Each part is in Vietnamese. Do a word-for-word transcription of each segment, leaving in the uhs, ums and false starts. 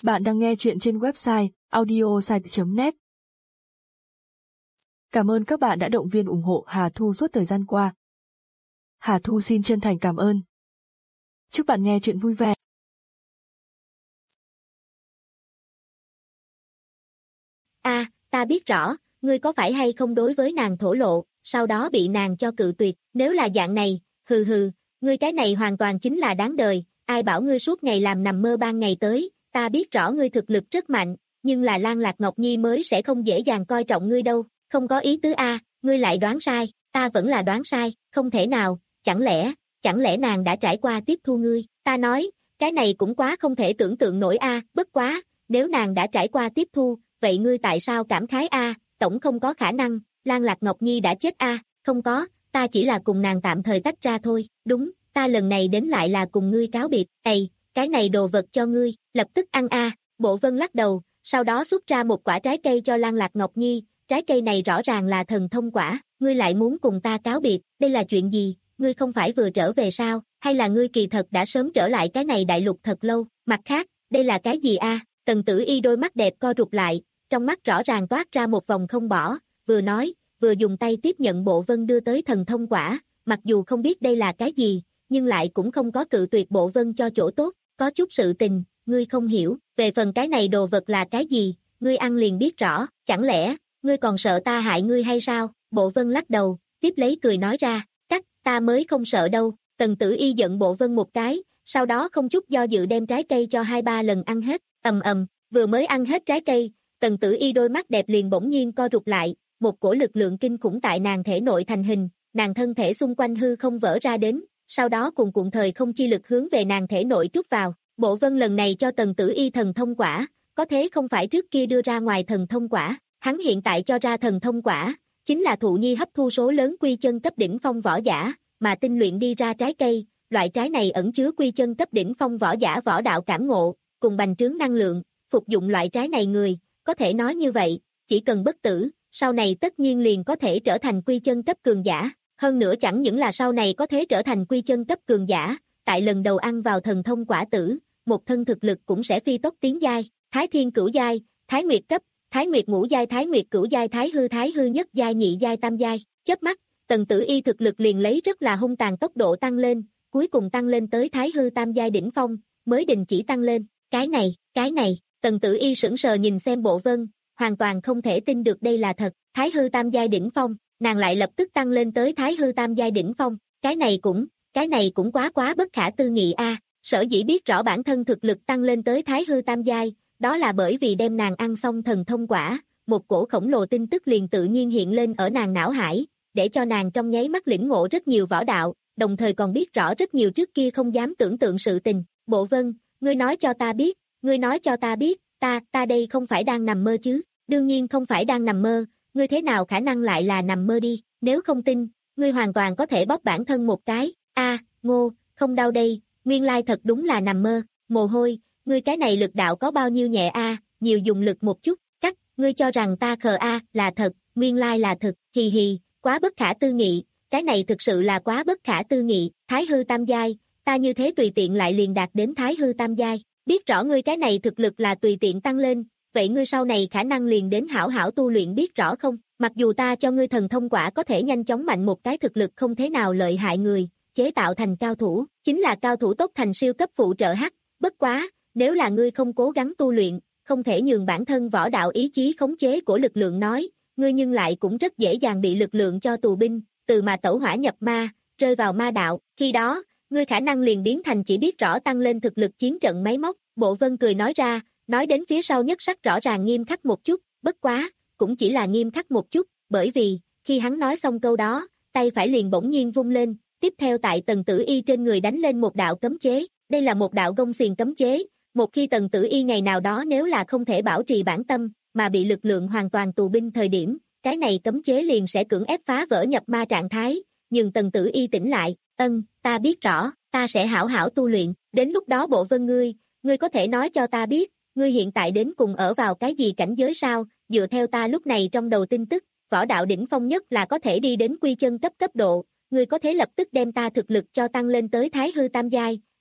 Bạn đang nghe chuyện trên website audiosite chấm net. Cảm ơn các bạn đã động viên ủng hộ Hà Thu suốt thời gian qua. Hà Thu xin chân thành cảm ơn. Chúc bạn nghe chuyện vui vẻ. À, ta biết rõ, ngươi có phải hay không đối với nàng thổ lộ, sau đó bị nàng cho cự tuyệt, nếu là dạng này, hừ hừ, ngươi cái này hoàn toàn chính là đáng đời, ai bảo ngươi suốt ngày làm nằm mơ ban ngày tới, ta biết rõ ngươi thực lực rất mạnh, nhưng là Lan Lạc Ngọc Nhi mới sẽ không dễ dàng coi trọng ngươi đâu, không có ý tứ a, ngươi lại đoán sai, ta vẫn là đoán sai, không thể nào, chẳng lẽ, chẳng lẽ nàng đã trải qua tiếp thu ngươi, ta nói, cái này cũng quá không thể tưởng tượng nổi a, bất quá, nếu nàng đã trải qua tiếp thu, vậy ngươi tại sao cảm khái a, tổng không có khả năng, Lan Lạc Ngọc Nhi đã chết a, không có, ta chỉ là cùng nàng tạm thời tách ra thôi, đúng, ta lần này đến lại là cùng ngươi cáo biệt, ầy, cái này đồ vật cho ngươi, lập tức ăn a, Bộ Vân lắc đầu, sau đó xuất ra một quả trái cây cho Lan Lạc Ngọc Nhi, trái cây này rõ ràng là thần thông quả, ngươi lại muốn cùng ta cáo biệt, đây là chuyện gì, ngươi không phải vừa trở về sao, hay là ngươi kỳ thật đã sớm trở lại cái này đại lục thật lâu, mặt khác, đây là cái gì a? Tần Tử Y đôi mắt đẹp co rụt lại, trong mắt rõ ràng toát ra một vòng không bỏ, vừa nói, vừa dùng tay tiếp nhận Bộ Vân đưa tới thần thông quả, mặc dù không biết đây là cái gì, nhưng lại cũng không có cự tuyệt Bộ Vân cho chỗ tốt, có chút sự tình, ngươi không hiểu, về phần cái này đồ vật là cái gì, ngươi ăn liền biết rõ, chẳng lẽ, ngươi còn sợ ta hại ngươi hay sao, Bộ Vân lắc đầu, tiếp lấy cười nói ra, cắt, ta mới không sợ đâu, Tần Tử Y giận Bộ Vân một cái, sau đó không chút do dự đem trái cây cho hai ba lần ăn hết, ầm ầm, vừa mới ăn hết trái cây, Tần Tử Y đôi mắt đẹp liền bỗng nhiên co rụt lại, một cổ lực lượng kinh khủng tại nàng thể nội thành hình, nàng thân thể xung quanh hư không vỡ ra đến, sau đó cùng cuộn thời không chi lực hướng về nàng thể nội trút vào. Bộ Vân lần này cho Tần Tử Y thần thông quả, có thế không phải trước kia đưa ra ngoài thần thông quả, hắn hiện tại cho ra thần thông quả, chính là thụ nhi hấp thu số lớn quy chân cấp đỉnh phong võ giả, mà tinh luyện đi ra trái cây, loại trái này ẩn chứa quy chân cấp đỉnh phong võ giả võ đạo cảm ngộ, cùng bành trướng năng lượng, phục dụng loại trái này người, có thể nói như vậy, chỉ cần bất tử, sau này tất nhiên liền có thể trở thành quy chân cấp cường giả, hơn nữa chẳng những là sau này có thể trở thành quy chân cấp cường giả, tại lần đầu ăn vào thần thông quả tử, một thân thực lực cũng sẽ phi tốc tiến giai, Thái Thiên cửu giai, Thái Nguyệt cấp, Thái Nguyệt ngũ giai, Thái Nguyệt cửu giai, Thái Hư Thái Hư nhất giai, nhị giai, tam giai, chớp mắt, Tần Tử Y thực lực liền lấy rất là hung tàn tốc độ tăng lên, cuối cùng tăng lên tới Thái Hư tam giai đỉnh phong, mới đình chỉ tăng lên, cái này, cái này, Tần Tử Y sững sờ nhìn xem Bộ Vân, hoàn toàn không thể tin được đây là thật, Thái Hư tam giai đỉnh phong, nàng lại lập tức tăng lên tới Thái Hư tam giai đỉnh phong, cái này cũng, cái này cũng quá quá bất khả tư nghị a. Sở dĩ biết rõ bản thân thực lực tăng lên tới Thái Hư tam giai, đó là bởi vì đem nàng ăn xong thần thông quả, một cổ khổng lồ tin tức liền tự nhiên hiện lên ở nàng não hải, để cho nàng trong nháy mắt lĩnh ngộ rất nhiều võ đạo, đồng thời còn biết rõ rất nhiều trước kia không dám tưởng tượng sự tình. Bộ Vân, ngươi nói cho ta biết, ngươi nói cho ta biết, ta, ta đây không phải đang nằm mơ chứ, đương nhiên không phải đang nằm mơ, ngươi thế nào khả năng lại là nằm mơ đi, nếu không tin, ngươi hoàn toàn có thể bóp bản thân một cái, a, ngô, không đau đây, nguyên lai thật đúng là nằm mơ, mồ hôi, ngươi cái này lực đạo có bao nhiêu nhẹ a, nhiều dùng lực một chút, cắt, ngươi cho rằng ta khờ a, là thật, nguyên lai là thật, hì hì, quá bất khả tư nghị, cái này thực sự là quá bất khả tư nghị, Thái Hư tam giai, ta như thế tùy tiện lại liền đạt đến Thái Hư tam giai, biết rõ ngươi cái này thực lực là tùy tiện tăng lên, vậy ngươi sau này khả năng liền đến hảo hảo tu luyện biết rõ không, mặc dù ta cho ngươi thần thông quả có thể nhanh chóng mạnh một cái thực lực không thế nào lợi hại người, chế tạo thành cao thủ, chính là cao thủ tốt thành siêu cấp phụ trợ hắc, bất quá, nếu là ngươi không cố gắng tu luyện, không thể nhường bản thân võ đạo ý chí khống chế của lực lượng nói, ngươi nhưng lại cũng rất dễ dàng bị lực lượng cho tù binh, từ mà tẩu hỏa nhập ma, rơi vào ma đạo, khi đó, ngươi khả năng liền biến thành chỉ biết rõ tăng lên thực lực chiến trận máy móc, Bộ Vân cười nói ra, nói đến phía sau nhất sắc rõ ràng nghiêm khắc một chút, bất quá, cũng chỉ là nghiêm khắc một chút, bởi vì, khi hắn nói xong câu đó, tay phải liền bỗng nhiên vung lên, tiếp theo tại Tần Tử Y trên người đánh lên một đạo cấm chế, đây là một đạo gông xiềng cấm chế, một khi Tần Tử Y ngày nào đó nếu là không thể bảo trì bản tâm, mà bị lực lượng hoàn toàn tù binh thời điểm, cái này cấm chế liền sẽ cưỡng ép phá vỡ nhập ma trạng thái, nhưng Tần Tử Y tỉnh lại, ân, ta biết rõ, ta sẽ hảo hảo tu luyện, đến lúc đó Bộ Vân ngươi, ngươi có thể nói cho ta biết, ngươi hiện tại đến cùng ở vào cái gì cảnh giới sao, dựa theo ta lúc này trong đầu tin tức, võ đạo đỉnh phong nhất là có thể đi đến quy chân cấp cấp độ, ngươi có thể lập tức đem ta thực lực cho tăng lên tới Thái Hư tam giai,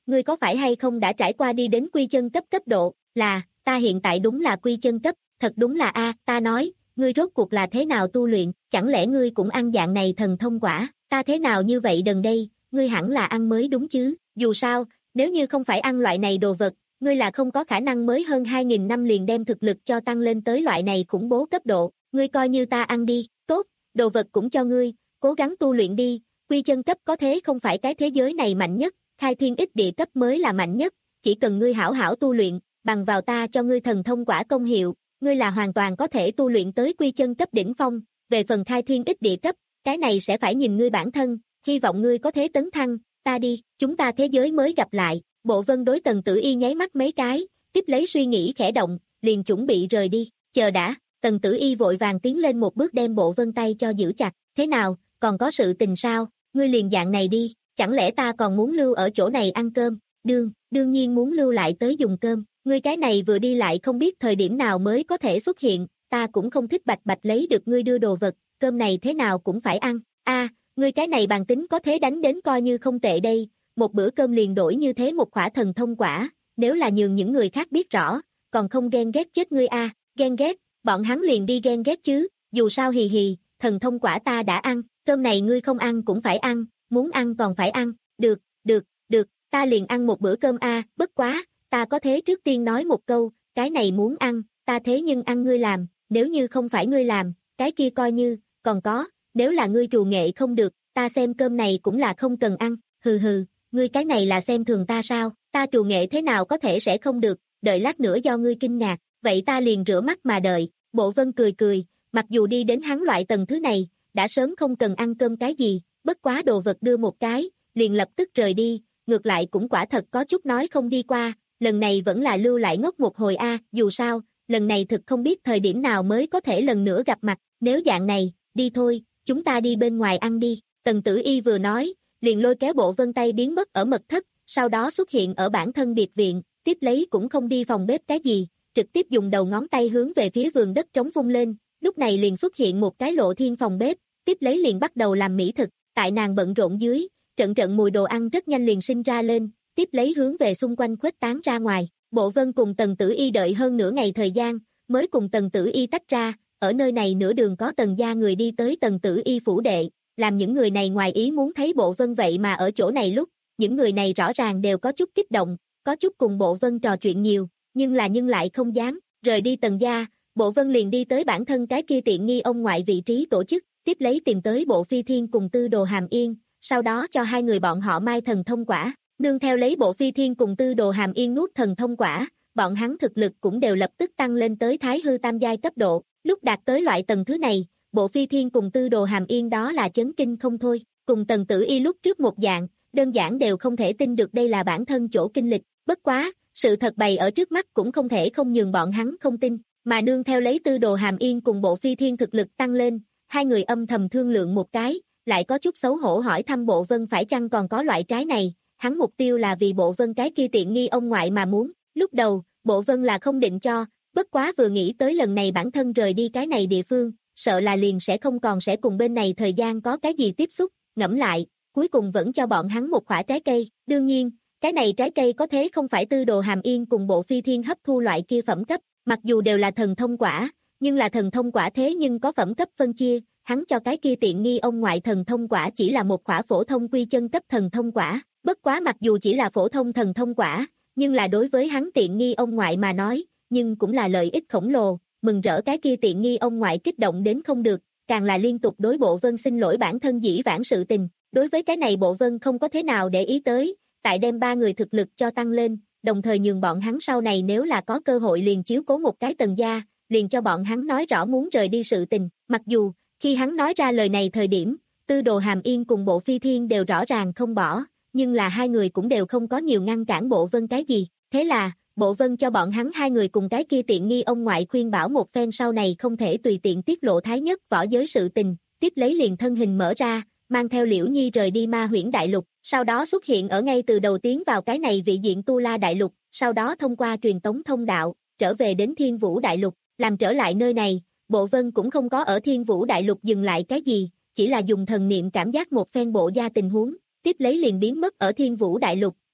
ngươi có phải hay không đã trải qua đi đến quy chân cấp cấp độ, là, ta hiện tại đúng là quy chân cấp, thật đúng là a, ta nói, ngươi rốt cuộc là thế nào tu luyện, chẳng lẽ ngươi cũng ăn dạng này thần thông quả, ta thế nào như vậy đần đây, ngươi hẳn là ăn mới đúng chứ, dù sao, nếu như không phải ăn loại này đồ vật, ngươi là không có khả năng mới hơn hai nghìn năm liền đem thực lực cho tăng lên tới loại này khủng bố cấp độ, ngươi coi như ta ăn đi, tốt, đồ vật cũng cho ngươi, cố gắng tu luyện đi, quy chân cấp có thế không phải cái thế giới này mạnh nhất, khai thiên ích địa cấp mới là mạnh nhất, chỉ cần ngươi hảo hảo tu luyện, bằng vào ta cho ngươi thần thông quả công hiệu, ngươi là hoàn toàn có thể tu luyện tới quy chân cấp đỉnh phong, về phần khai thiên ích địa cấp, cái này sẽ phải nhìn ngươi bản thân, hy vọng ngươi có thế tấn thăng, ta đi, chúng ta thế giới mới gặp lại, Bộ Vân đối Tần Tử Y nháy mắt mấy cái, tiếp lấy suy nghĩ khẽ động, liền chuẩn bị rời đi, chờ đã, Tần Tử Y vội vàng tiến lên một bước đem Bộ Vân tay cho giữ chặt, thế nào, còn có sự tình sao, ngươi liền dạng này đi, chẳng lẽ ta còn muốn lưu ở chỗ này ăn cơm, đương, đương nhiên muốn lưu lại tới dùng cơm, ngươi cái này vừa đi lại không biết thời điểm nào mới có thể xuất hiện, ta cũng không thích bạch bạch lấy được ngươi đưa đồ vật, cơm này thế nào cũng phải ăn, a, ngươi cái này bàn tính có thế đánh đến coi như không tệ đây, một bữa cơm liền đổi như thế một khỏa thần thông quả, nếu là nhường những người khác biết rõ, còn không ghen ghét chết ngươi a, ghen ghét, bọn hắn liền đi ghen ghét chứ, dù sao hì hì, thần thông quả ta đã ăn, cơm này ngươi không ăn cũng phải ăn, muốn ăn còn phải ăn, được, được, được, ta liền ăn một bữa cơm a, bất quá, ta có thế trước tiên nói một câu, cái này muốn ăn, ta thế nhưng ăn ngươi làm, nếu như không phải ngươi làm, cái kia coi như, còn có, nếu là ngươi trù nghệ không được, ta xem cơm này cũng là không cần ăn, hừ hừ, ngươi cái này là xem thường ta sao, ta trù nghệ thế nào có thể sẽ không được, đợi lát nữa do ngươi kinh ngạc, vậy ta liền rửa mắt mà đợi, Bộ Vân cười cười, mặc dù đi đến hắn loại tầng thứ này, đã sớm không cần ăn cơm cái gì, bất quá đồ vật đưa một cái, liền lập tức rời đi, ngược lại cũng quả thật có chút nói không đi qua, lần này vẫn là lưu lại ngốc một hồi a, dù sao, lần này thực không biết thời điểm nào mới có thể lần nữa gặp mặt, nếu dạng này, đi thôi, chúng ta đi bên ngoài ăn đi, Tần Tử Y vừa nói, liền lôi kéo Bộ Vân tay biến mất ở mật thất, sau đó xuất hiện ở bản thân biệt viện, tiếp lấy cũng không đi phòng bếp cái gì, trực tiếp dùng đầu ngón tay hướng về phía vườn đất trống vung lên, lúc này liền xuất hiện một cái lộ thiên phòng bếp, tiếp lấy liền bắt đầu làm mỹ thực, tại nàng bận rộn dưới, trận trận mùi đồ ăn rất nhanh liền sinh ra lên, tiếp lấy hướng về xung quanh khuếch tán ra ngoài, Bộ Vân cùng Tần Tử Y đợi hơn nửa ngày thời gian, mới cùng Tần Tử Y tách ra, ở nơi này nửa đường có Tần gia người đi tới Tần Tử Y phủ đệ, làm những người này ngoài ý muốn thấy Bộ Vân vậy mà ở chỗ này lúc, những người này rõ ràng đều có chút kích động, có chút cùng Bộ Vân trò chuyện nhiều, nhưng là nhưng lại không dám, rời đi Tần gia, Bộ Vân liền đi tới bản thân cái kia tiện nghi ông ngoại vị trí tổ chức, tiếp lấy tìm tới Bộ Phi Thiên cùng Tư Đồ Hàm Yên, sau đó cho hai người bọn họ mai thần thông quả, nương theo lấy Bộ Phi Thiên cùng Tư Đồ Hàm Yên nuốt thần thông quả, bọn hắn thực lực cũng đều lập tức tăng lên tới Thái hư tam giai cấp độ, lúc đạt tới loại tầng thứ này, Bộ Phi Thiên cùng Tư Đồ Hàm Yên đó là chấn kinh không thôi, cùng Tần Tử Y lúc trước một dạng, đơn giản đều không thể tin được đây là bản thân chỗ kinh lịch, bất quá, sự thật bày ở trước mắt cũng không thể không nhường bọn hắn không tin, mà nương theo lấy Tư Đồ Hàm Yên cùng Bộ Phi Thiên thực lực tăng lên, hai người âm thầm thương lượng một cái, lại có chút xấu hổ hỏi thăm Bộ Vân phải chăng còn có loại trái này, hắn mục tiêu là vì Bộ Vân cái kia tiện nghi ông ngoại mà muốn, lúc đầu, Bộ Vân là không định cho, bất quá vừa nghĩ tới lần này bản thân rời đi cái này địa phương, sợ là liền sẽ không còn sẽ cùng bên này thời gian có cái gì tiếp xúc, ngẫm lại, cuối cùng vẫn cho bọn hắn một quả trái cây, đương nhiên, cái này trái cây có thế không phải Tư Đồ Hàm Yên cùng Bộ Phi Thiên hấp thu loại kia phẩm cấp, mặc dù đều là thần thông quả, nhưng là thần thông quả thế nhưng có phẩm cấp phân chia, hắn cho cái kia tiện nghi ông ngoại thần thông quả chỉ là một quả phổ thông quy chân cấp thần thông quả, bất quá mặc dù chỉ là phổ thông thần thông quả, nhưng là đối với hắn tiện nghi ông ngoại mà nói, nhưng cũng là lợi ích khổng lồ, mừng rỡ cái kia tiện nghi ông ngoại kích động đến không được, càng là liên tục đối Bộ Vân xin lỗi bản thân dĩ vãng sự tình, đối với cái này Bộ Vân không có thế nào để ý tới, tại đem ba người thực lực cho tăng lên, đồng thời nhường bọn hắn sau này nếu là có cơ hội liền chiếu cố một cái Tần gia, liền cho bọn hắn nói rõ muốn rời đi sự tình, mặc dù, khi hắn nói ra lời này thời điểm, Tư Đồ Hàm Yên cùng Bộ Phi Thiên đều rõ ràng không bỏ, nhưng là hai người cũng đều không có nhiều ngăn cản Bộ Vân cái gì, thế là, Bộ Vân cho bọn hắn hai người cùng cái kia tiện nghi ông ngoại khuyên bảo một phen sau này không thể tùy tiện tiết lộ thái nhất võ giới sự tình, tiếp lấy liền thân hình mở ra, mang theo Liễu Nhi rời đi Ma Huyễn Đại Lục, sau đó xuất hiện ở ngay từ đầu tiến vào cái này vị diện Tu La Đại Lục, sau đó thông qua truyền tống thông đạo, trở về đến Thiên Vũ Đại Lục, làm trở lại nơi này, Bộ Vân cũng không có ở Thiên Vũ Đại Lục dừng lại cái gì, chỉ là dùng thần niệm cảm giác một phen bộ gia tình huống, tiếp lấy liền biến mất ở Thiên Vũ Đại Lục,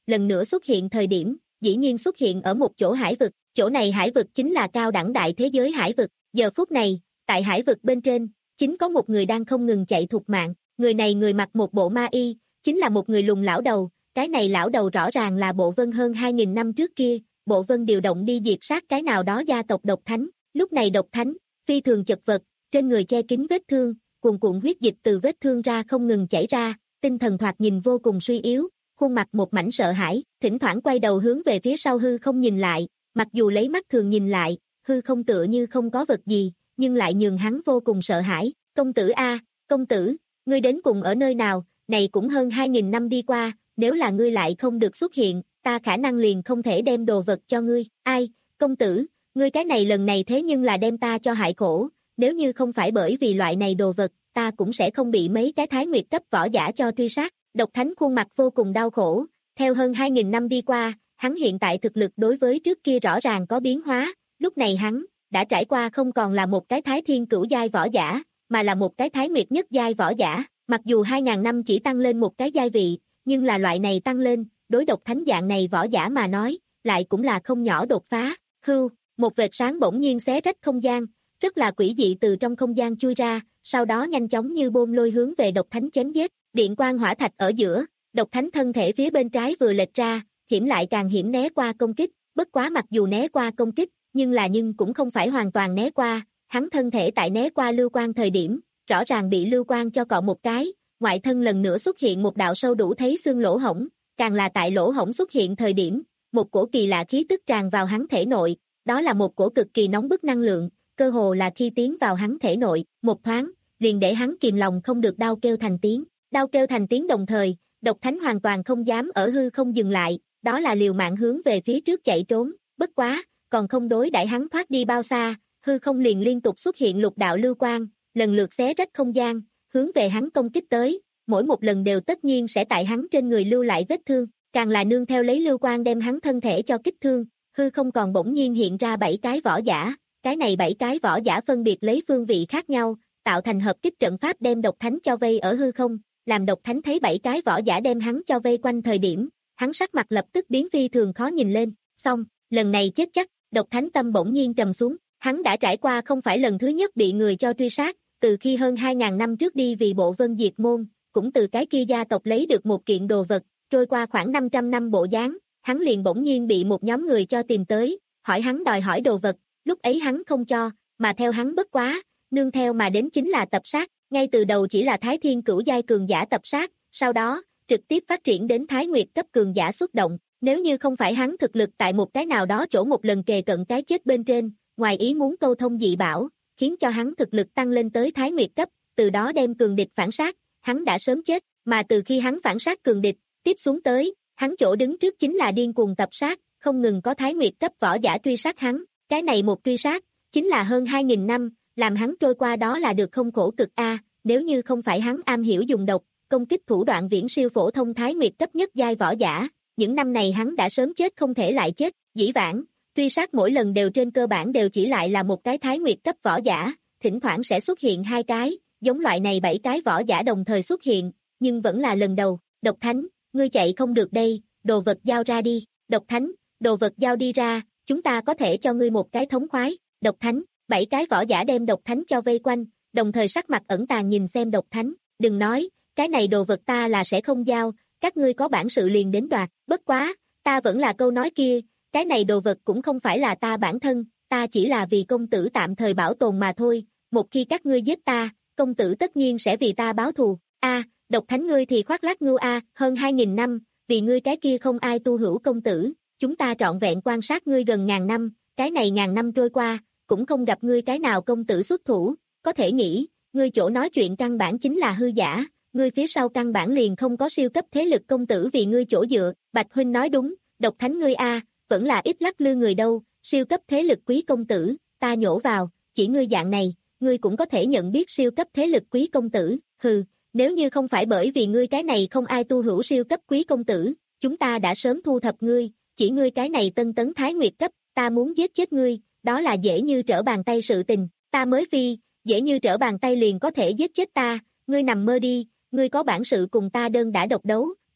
lần nữa xuất hiện thời điểm, dĩ nhiên xuất hiện ở một chỗ hải vực, chỗ này hải vực chính là cao đẳng đại thế giới hải vực, giờ phút này, tại hải vực bên trên, chính có một người đang không ngừng chạy thục mạng, người này người mặc một bộ ma y, chính là một người lùn lão đầu, cái này lão đầu rõ ràng là Bộ Vân hơn hai nghìn năm trước kia, Bộ Vân điều động đi diệt sát cái nào đó gia tộc độc thánh, lúc này độc thánh, phi thường chật vật, trên người che kín vết thương, cuồn cuộn huyết dịch từ vết thương ra không ngừng chảy ra, tinh thần thoạt nhìn vô cùng suy yếu, khuôn mặt một mảnh sợ hãi, thỉnh thoảng quay đầu hướng về phía sau hư không nhìn lại, mặc dù lấy mắt thường nhìn lại, hư không tựa như không có vật gì, nhưng lại nhường hắn vô cùng sợ hãi, công tử a, công tử, ngươi đến cùng ở nơi nào, này cũng hơn hai nghìn năm đi qua, nếu là ngươi lại không được xuất hiện, ta khả năng liền không thể đem đồ vật cho ngươi, ai, công tử, ngươi cái này lần này thế nhưng là đem ta cho hại khổ, nếu như không phải bởi vì loại này đồ vật, ta cũng sẽ không bị mấy cái thái nguyệt cấp võ giả cho truy sát, độc thánh khuôn mặt vô cùng đau khổ, theo hơn hai nghìn năm đi qua, hắn hiện tại thực lực đối với trước kia rõ ràng có biến hóa, lúc này hắn, đã trải qua không còn là một cái thái thiên cửu giai võ giả, mà là một cái thái nguyệt nhất giai võ giả, mặc dù hai nghìn năm chỉ tăng lên một cái giai vị, nhưng là loại này tăng lên, đối độc thánh dạng này võ giả mà nói, lại cũng là không nhỏ đột phá, hưu, một vệt sáng bỗng nhiên xé rách không gian, rất là quỷ dị từ trong không gian chui ra, sau đó nhanh chóng như bom lôi hướng về độc thánh chém giết, điện quang hỏa thạch ở giữa, độc thánh thân thể phía bên trái vừa lệch ra, hiểm lại càng hiểm né qua công kích, bất quá mặc dù né qua công kích, nhưng là nhưng cũng không phải hoàn toàn né qua, hắn thân thể tại né qua lưu quang thời điểm, rõ ràng bị lưu quang cho cọ một cái, ngoại thân lần nữa xuất hiện một đạo sâu đủ thấy xương lỗ hổng, càng là tại lỗ hổng xuất hiện thời điểm, một cổ kỳ lạ khí tức tràn vào hắn thể nội, đó là một cổ cực kỳ nóng bức năng lượng, cơ hồ là khi tiến vào hắn thể nội, một thoáng, liền để hắn kìm lòng không được đau kêu thành tiếng, đau kêu thành tiếng đồng thời, độc thánh hoàn toàn không dám ở hư không dừng lại, đó là liều mạng hướng về phía trước chạy trốn, bất quá, còn không đối đãi hắn thoát đi bao xa, hư không liền liên tục xuất hiện lục đạo lưu quang, lần lượt xé rách không gian, hướng về hắn công kích tới, mỗi một lần đều tất nhiên sẽ tại hắn trên người lưu lại vết thương, càng là nương theo lấy lưu quang đem hắn thân thể cho kích thương, hư không còn bỗng nhiên hiện ra bảy cái võ giả, cái này bảy cái võ giả phân biệt lấy phương vị khác nhau, tạo thành hợp kích trận pháp đem độc thánh cho vây ở hư không, làm độc thánh thấy bảy cái võ giả đem hắn cho vây quanh thời điểm, hắn sắc mặt lập tức biến phi thường khó nhìn lên, xong, lần này chết chắc, độc thánh tâm bỗng nhiên trầm xuống, hắn đã trải qua không phải lần thứ nhất bị người cho truy sát, từ khi hơn hai nghìn năm trước đi vì Bộ Vân diệt môn, cũng từ cái kia gia tộc lấy được một kiện đồ vật, trôi qua khoảng năm trăm năm bộ dáng, hắn liền bỗng nhiên bị một nhóm người cho tìm tới, hỏi hắn đòi hỏi đồ vật, lúc ấy hắn không cho, mà theo hắn bất quá, nương theo mà đến chính là tập sát, ngay từ đầu chỉ là Thái Thiên cửu giai cường giả tập sát, sau đó, trực tiếp phát triển đến Thái Nguyệt cấp cường giả xuất động, nếu như không phải hắn thực lực tại một cái nào đó chỗ một lần kề cận cái chết bên trên, ngoài ý muốn câu thông dị bảo, khiến cho hắn thực lực tăng lên tới Thái Nguyệt cấp, từ đó đem cường địch phản sát, hắn đã sớm chết, mà từ khi hắn phản sát cường địch, tiếp xuống tới, hắn chỗ đứng trước chính là điên cuồng tập sát, không ngừng có Thái Nguyệt cấp võ giả truy sát hắn, cái này một truy sát, chính là hơn hai nghìn năm, làm hắn trôi qua đó là được không khổ cực a, nếu như không phải hắn am hiểu dùng độc, công kích thủ đoạn viễn siêu phổ thông Thái Nguyệt cấp nhất giai võ giả, những năm này hắn đã sớm chết không thể lại chết, dĩ vãng, truy sát mỗi lần đều trên cơ bản đều chỉ lại là một cái Thái Nguyệt cấp võ giả, thỉnh thoảng sẽ xuất hiện hai cái, giống loại này bảy cái võ giả đồng thời xuất hiện, nhưng vẫn là lần đầu, độc thánh, ngươi chạy không được đây, đồ vật giao ra đi, độc thánh, đồ vật giao đi ra, chúng ta có thể cho ngươi một cái thống khoái, độc thánh, bảy cái võ giả đem độc thánh cho vây quanh, đồng thời sắc mặt ẩn tàng nhìn xem độc thánh, đừng nói, cái này đồ vật ta là sẽ không giao, các ngươi có bản sự liền đến đoạt, bất quá, ta vẫn là câu nói kia, cái này đồ vật cũng không phải là ta bản thân, ta chỉ là vì công tử tạm thời bảo tồn mà thôi, một khi các ngươi giết ta, công tử tất nhiên sẽ vì ta báo thù, a, độc thánh ngươi thì khoác lác ngưu a, hơn hai nghìn năm, vì ngươi cái kia không ai tu hữu công tử, chúng ta trọn vẹn quan sát ngươi gần ngàn năm, cái này ngàn năm trôi qua, cũng không gặp ngươi cái nào công tử xuất thủ, có thể nghĩ, ngươi chỗ nói chuyện căn bản chính là hư giả, ngươi phía sau căn bản liền không có siêu cấp thế lực công tử vì ngươi chỗ dựa, Bạch huynh nói đúng, độc thánh ngươi a, vẫn là ít lắc lư người đâu, siêu cấp thế lực quý công tử, ta nhổ vào, chỉ ngươi dạng này, ngươi cũng có thể nhận biết siêu cấp thế lực quý công tử, hừ, nếu như không phải bởi vì ngươi cái này không ai tu hữu siêu cấp quý công tử, chúng ta đã sớm thu thập ngươi, chỉ ngươi cái này tân tấn Thái Nguyệt cấp, ta muốn giết chết ngươi, đó là dễ như trở bàn tay sự tình, ta mới phi, dễ như trở bàn tay liền có thể giết chết ta, ngươi nằm mơ đi, ngươi có bản sự cùng ta đơn đã độc đấu,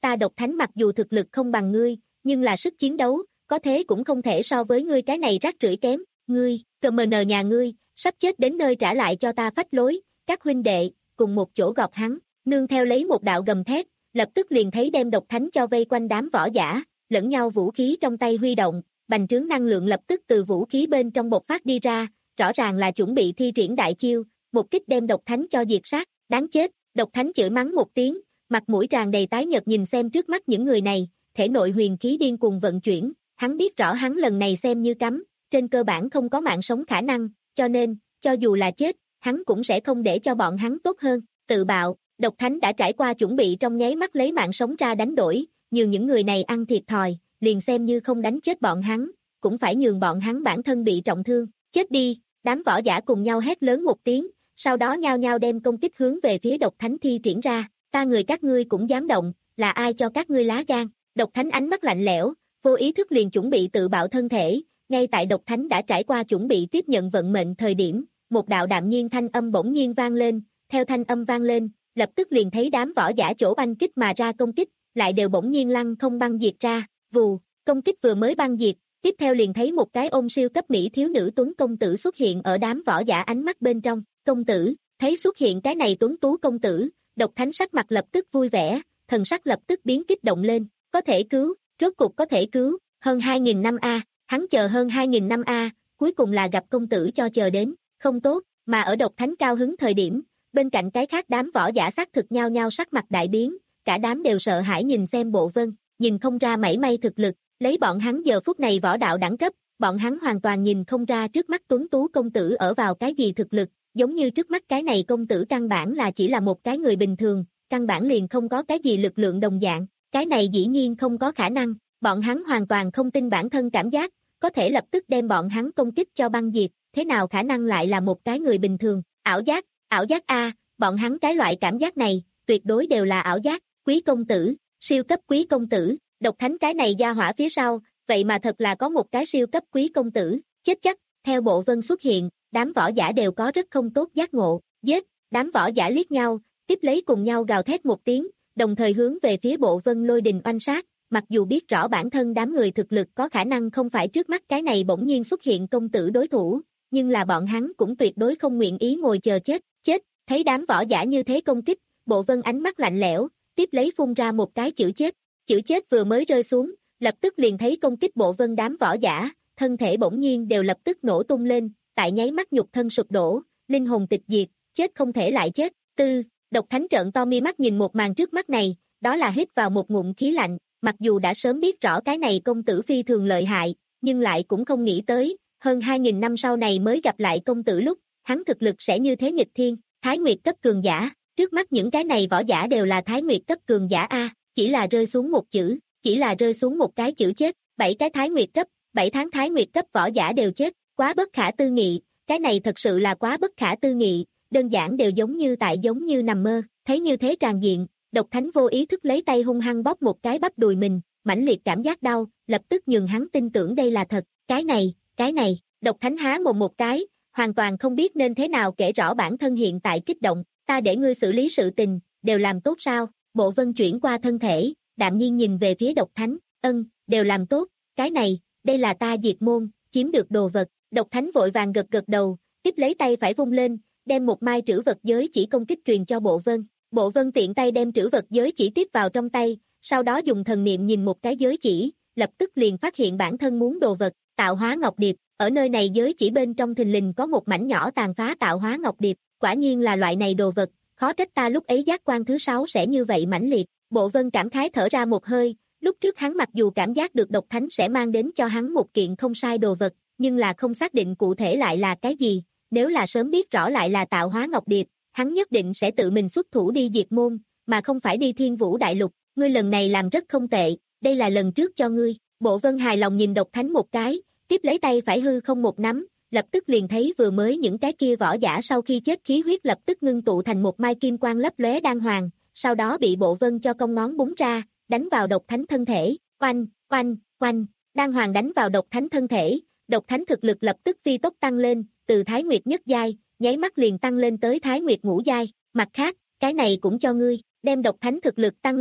ta độc thánh mặc dù thực lực không bằng ngươi, nhưng là sức chiến đấu, có thế cũng không thể so với ngươi cái này rác rưởi kém, ngươi, cờ mờ nờ nhà ngươi, sắp chết đến nơi trả lại cho ta phách lối, các huynh đệ, cùng một chỗ gọt hắn, nương theo lấy một đạo gầm thét, lập tức liền thấy đem độc thánh cho vây quanh đám võ giả, lẫn nhau vũ khí trong tay huy động, bành trướng năng lượng lập tức từ vũ khí bên trong bộc phát đi ra, rõ ràng là chuẩn bị thi triển đại chiêu, một kích đem độc thánh cho diệt sát, đáng chết, độc thánh chửi mắng một tiếng, mặt mũi tràn đầy tái nhợt nhìn xem trước mắt những người này, thể nội huyền khí điên cuồng vận chuyển, hắn biết rõ hắn lần này xem như cắm, trên cơ bản không có mạng sống khả năng, cho nên, cho dù là chết, hắn cũng sẽ không để cho bọn hắn tốt hơn, tự bạo, độc thánh đã trải qua chuẩn bị trong nháy mắt lấy mạng sống ra đánh đổi, nhường những người này ăn thiệt thòi, liền xem như không đánh chết bọn hắn, cũng phải nhường bọn hắn bản thân bị trọng thương, chết đi, đám võ giả cùng nhau hét lớn một tiếng, sau đó nhao nhao đem công kích hướng về phía độc thánh thi triển ra, ta người các ngươi cũng dám động, là ai cho các ngươi lá gan, độc thánh ánh mắt lạnh lẽo, vô ý thức liền chuẩn bị tự bạo thân thể, ngay tại độc thánh đã trải qua chuẩn bị tiếp nhận vận mệnh thời điểm, một đạo đạm nhiên thanh âm bỗng nhiên vang lên, theo thanh âm vang lên, lập tức liền thấy đám võ giả chỗ băng kích mà ra công kích, lại đều bỗng nhiên lăng không băng diệt ra, vù, công kích vừa mới băng diệt, tiếp theo liền thấy một cái ôm siêu cấp mỹ thiếu nữ tuấn công tử xuất hiện ở đám võ giả ánh mắt bên trong, công tử, thấy xuất hiện cái này tuấn tú công tử, độc thánh sắc mặt lập tức vui vẻ, thần sắc lập tức biến kích động lên, có thể cứu, rốt cục có thể cứu, hơn hai nghìn năm a, hắn chờ hơn hai nghìn năm a, cuối cùng là gặp công tử cho chờ đến, không tốt, mà ở độc thánh cao hứng thời điểm, bên cạnh cái khác đám võ giả xác thực nhau nhau sắc mặt đại biến, cả đám đều sợ hãi nhìn xem Bộ Vân, nhìn không ra mảy may thực lực, lấy bọn hắn giờ phút này võ đạo đẳng cấp, bọn hắn hoàn toàn nhìn không ra trước mắt tuấn tú công tử ở vào cái gì thực lực, giống như trước mắt cái này công tử căn bản là chỉ là một cái người bình thường, căn bản liền không có cái gì lực lượng đồng dạng, cái này dĩ nhiên không có khả năng, bọn hắn hoàn toàn không tin bản thân cảm giác, có thể lập tức đem bọn hắn công kích cho băng diệt, thế nào khả năng lại là một cái người bình thường, ảo giác, ảo giác a, bọn hắn cái loại cảm giác này, tuyệt đối đều là ảo giác, quý công tử, siêu cấp quý công tử, độc thánh cái này gia hỏa phía sau, vậy mà thật là có một cái siêu cấp quý công tử, chết chắc, theo Bộ Vân xuất hiện, đám võ giả đều có rất không tốt giác ngộ, giết, đám võ giả liếc nhau, tiếp lấy cùng nhau gào thét một tiếng, đồng thời hướng về phía Bộ Vân lôi đình oanh sát, mặc dù biết rõ bản thân đám người thực lực có khả năng không phải trước mắt cái này bỗng nhiên xuất hiện công tử đối thủ, nhưng là bọn hắn cũng tuyệt đối không nguyện ý ngồi chờ chết, chết, thấy đám võ giả như thế công kích, Bộ Vân ánh mắt lạnh lẽo, tiếp lấy phun ra một cái chữ chết, chữ chết vừa mới rơi xuống, lập tức liền thấy công kích Bộ Vân đám võ giả, thân thể bỗng nhiên đều lập tức nổ tung lên, tại nháy mắt nhục thân sụp đổ, linh hồn tịch diệt, chết không thể lại chết, tư, độc thánh trợn to mi mắt nhìn một màn trước mắt này, đó là hít vào một ngụm khí lạnh, mặc dù đã sớm biết rõ cái này công tử phi thường lợi hại, nhưng lại cũng không nghĩ tới, hơn hai nghìn năm sau này mới gặp lại công tử lúc, hắn thực lực sẽ như thế nghịch thiên, Thái Nguyệt cấp cường giả, trước mắt những cái này võ giả đều là Thái Nguyệt cấp cường giả a, chỉ là rơi xuống một chữ, chỉ là rơi xuống một cái chữ chết, bảy cái Thái Nguyệt cấp, bảy tháng Thái Nguyệt cấp võ giả đều chết, quá bất khả tư nghị, cái này thật sự là quá bất khả tư nghị, đơn giản đều giống như tại giống như nằm mơ, thấy như thế tràn diện, độc thánh vô ý thức lấy tay hung hăng bóp một cái bắp đùi mình, mãnh liệt cảm giác đau, lập tức nhường hắn tin tưởng đây là thật, cái này, cái này, độc thánh há mồm một cái, hoàn toàn không biết nên thế nào kể rõ bản thân hiện tại kích động, ta để ngươi xử lý sự tình, đều làm tốt sao, Bộ Vân chuyển qua thân thể, đạm nhiên nhìn về phía độc thánh, ân, đều làm tốt, cái này, đây là ta diệt môn, chiếm được đồ vật, độc thánh vội vàng gật gật đầu, tiếp lấy tay phải vung lên, đem một mai trữ vật giới chỉ công kích truyền cho Bộ Vân, Bộ Vân tiện tay đem trữ vật giới chỉ tiếp vào trong tay, sau đó dùng thần niệm nhìn một cái giới chỉ, lập tức liền phát hiện bản thân muốn đồ vật, tạo hóa ngọc điệp, ở nơi này giới chỉ bên trong thình lình có một mảnh nhỏ tàn phá tạo hóa ngọc điệp, quả nhiên là loại này đồ vật, khó trách ta lúc ấy giác quan thứ sáu sẽ như vậy mãnh liệt, Bộ Vân cảm khái thở ra một hơi, lúc trước hắn mặc dù cảm giác được độc thánh sẽ mang đến cho hắn một kiện không sai đồ vật, nhưng là không xác định cụ thể lại là cái gì, nếu là sớm biết rõ lại là tạo hóa ngọc điệp, hắn nhất định sẽ tự mình xuất thủ đi diệt môn, mà không phải đi Thiên Vũ Đại Lục, ngươi lần này làm rất không tệ, đây là lần trước cho ngươi, Bộ Vân hài lòng nhìn độc thánh một cái, tiếp lấy tay phải hư không một nắm, lập tức liền thấy vừa mới những cái kia võ giả sau khi chết khí huyết lập tức ngưng tụ thành một mai kim quang lấp lóe đan hoàng, sau đó bị Bộ Vân cho cong ngón búng ra, đánh vào độc thánh thân thể, oanh, oanh, oanh, đan hoàng đánh vào độc thánh thân thể, độc thánh thực lực lập tức phi tốc tăng lên, từ Thái Nguyệt nhất giai, nháy mắt liền tăng lên tới Thái Nguyệt ngũ giai, mặt khác, cái này cũng cho ngươi, đem độc thánh thực lực tăng lên,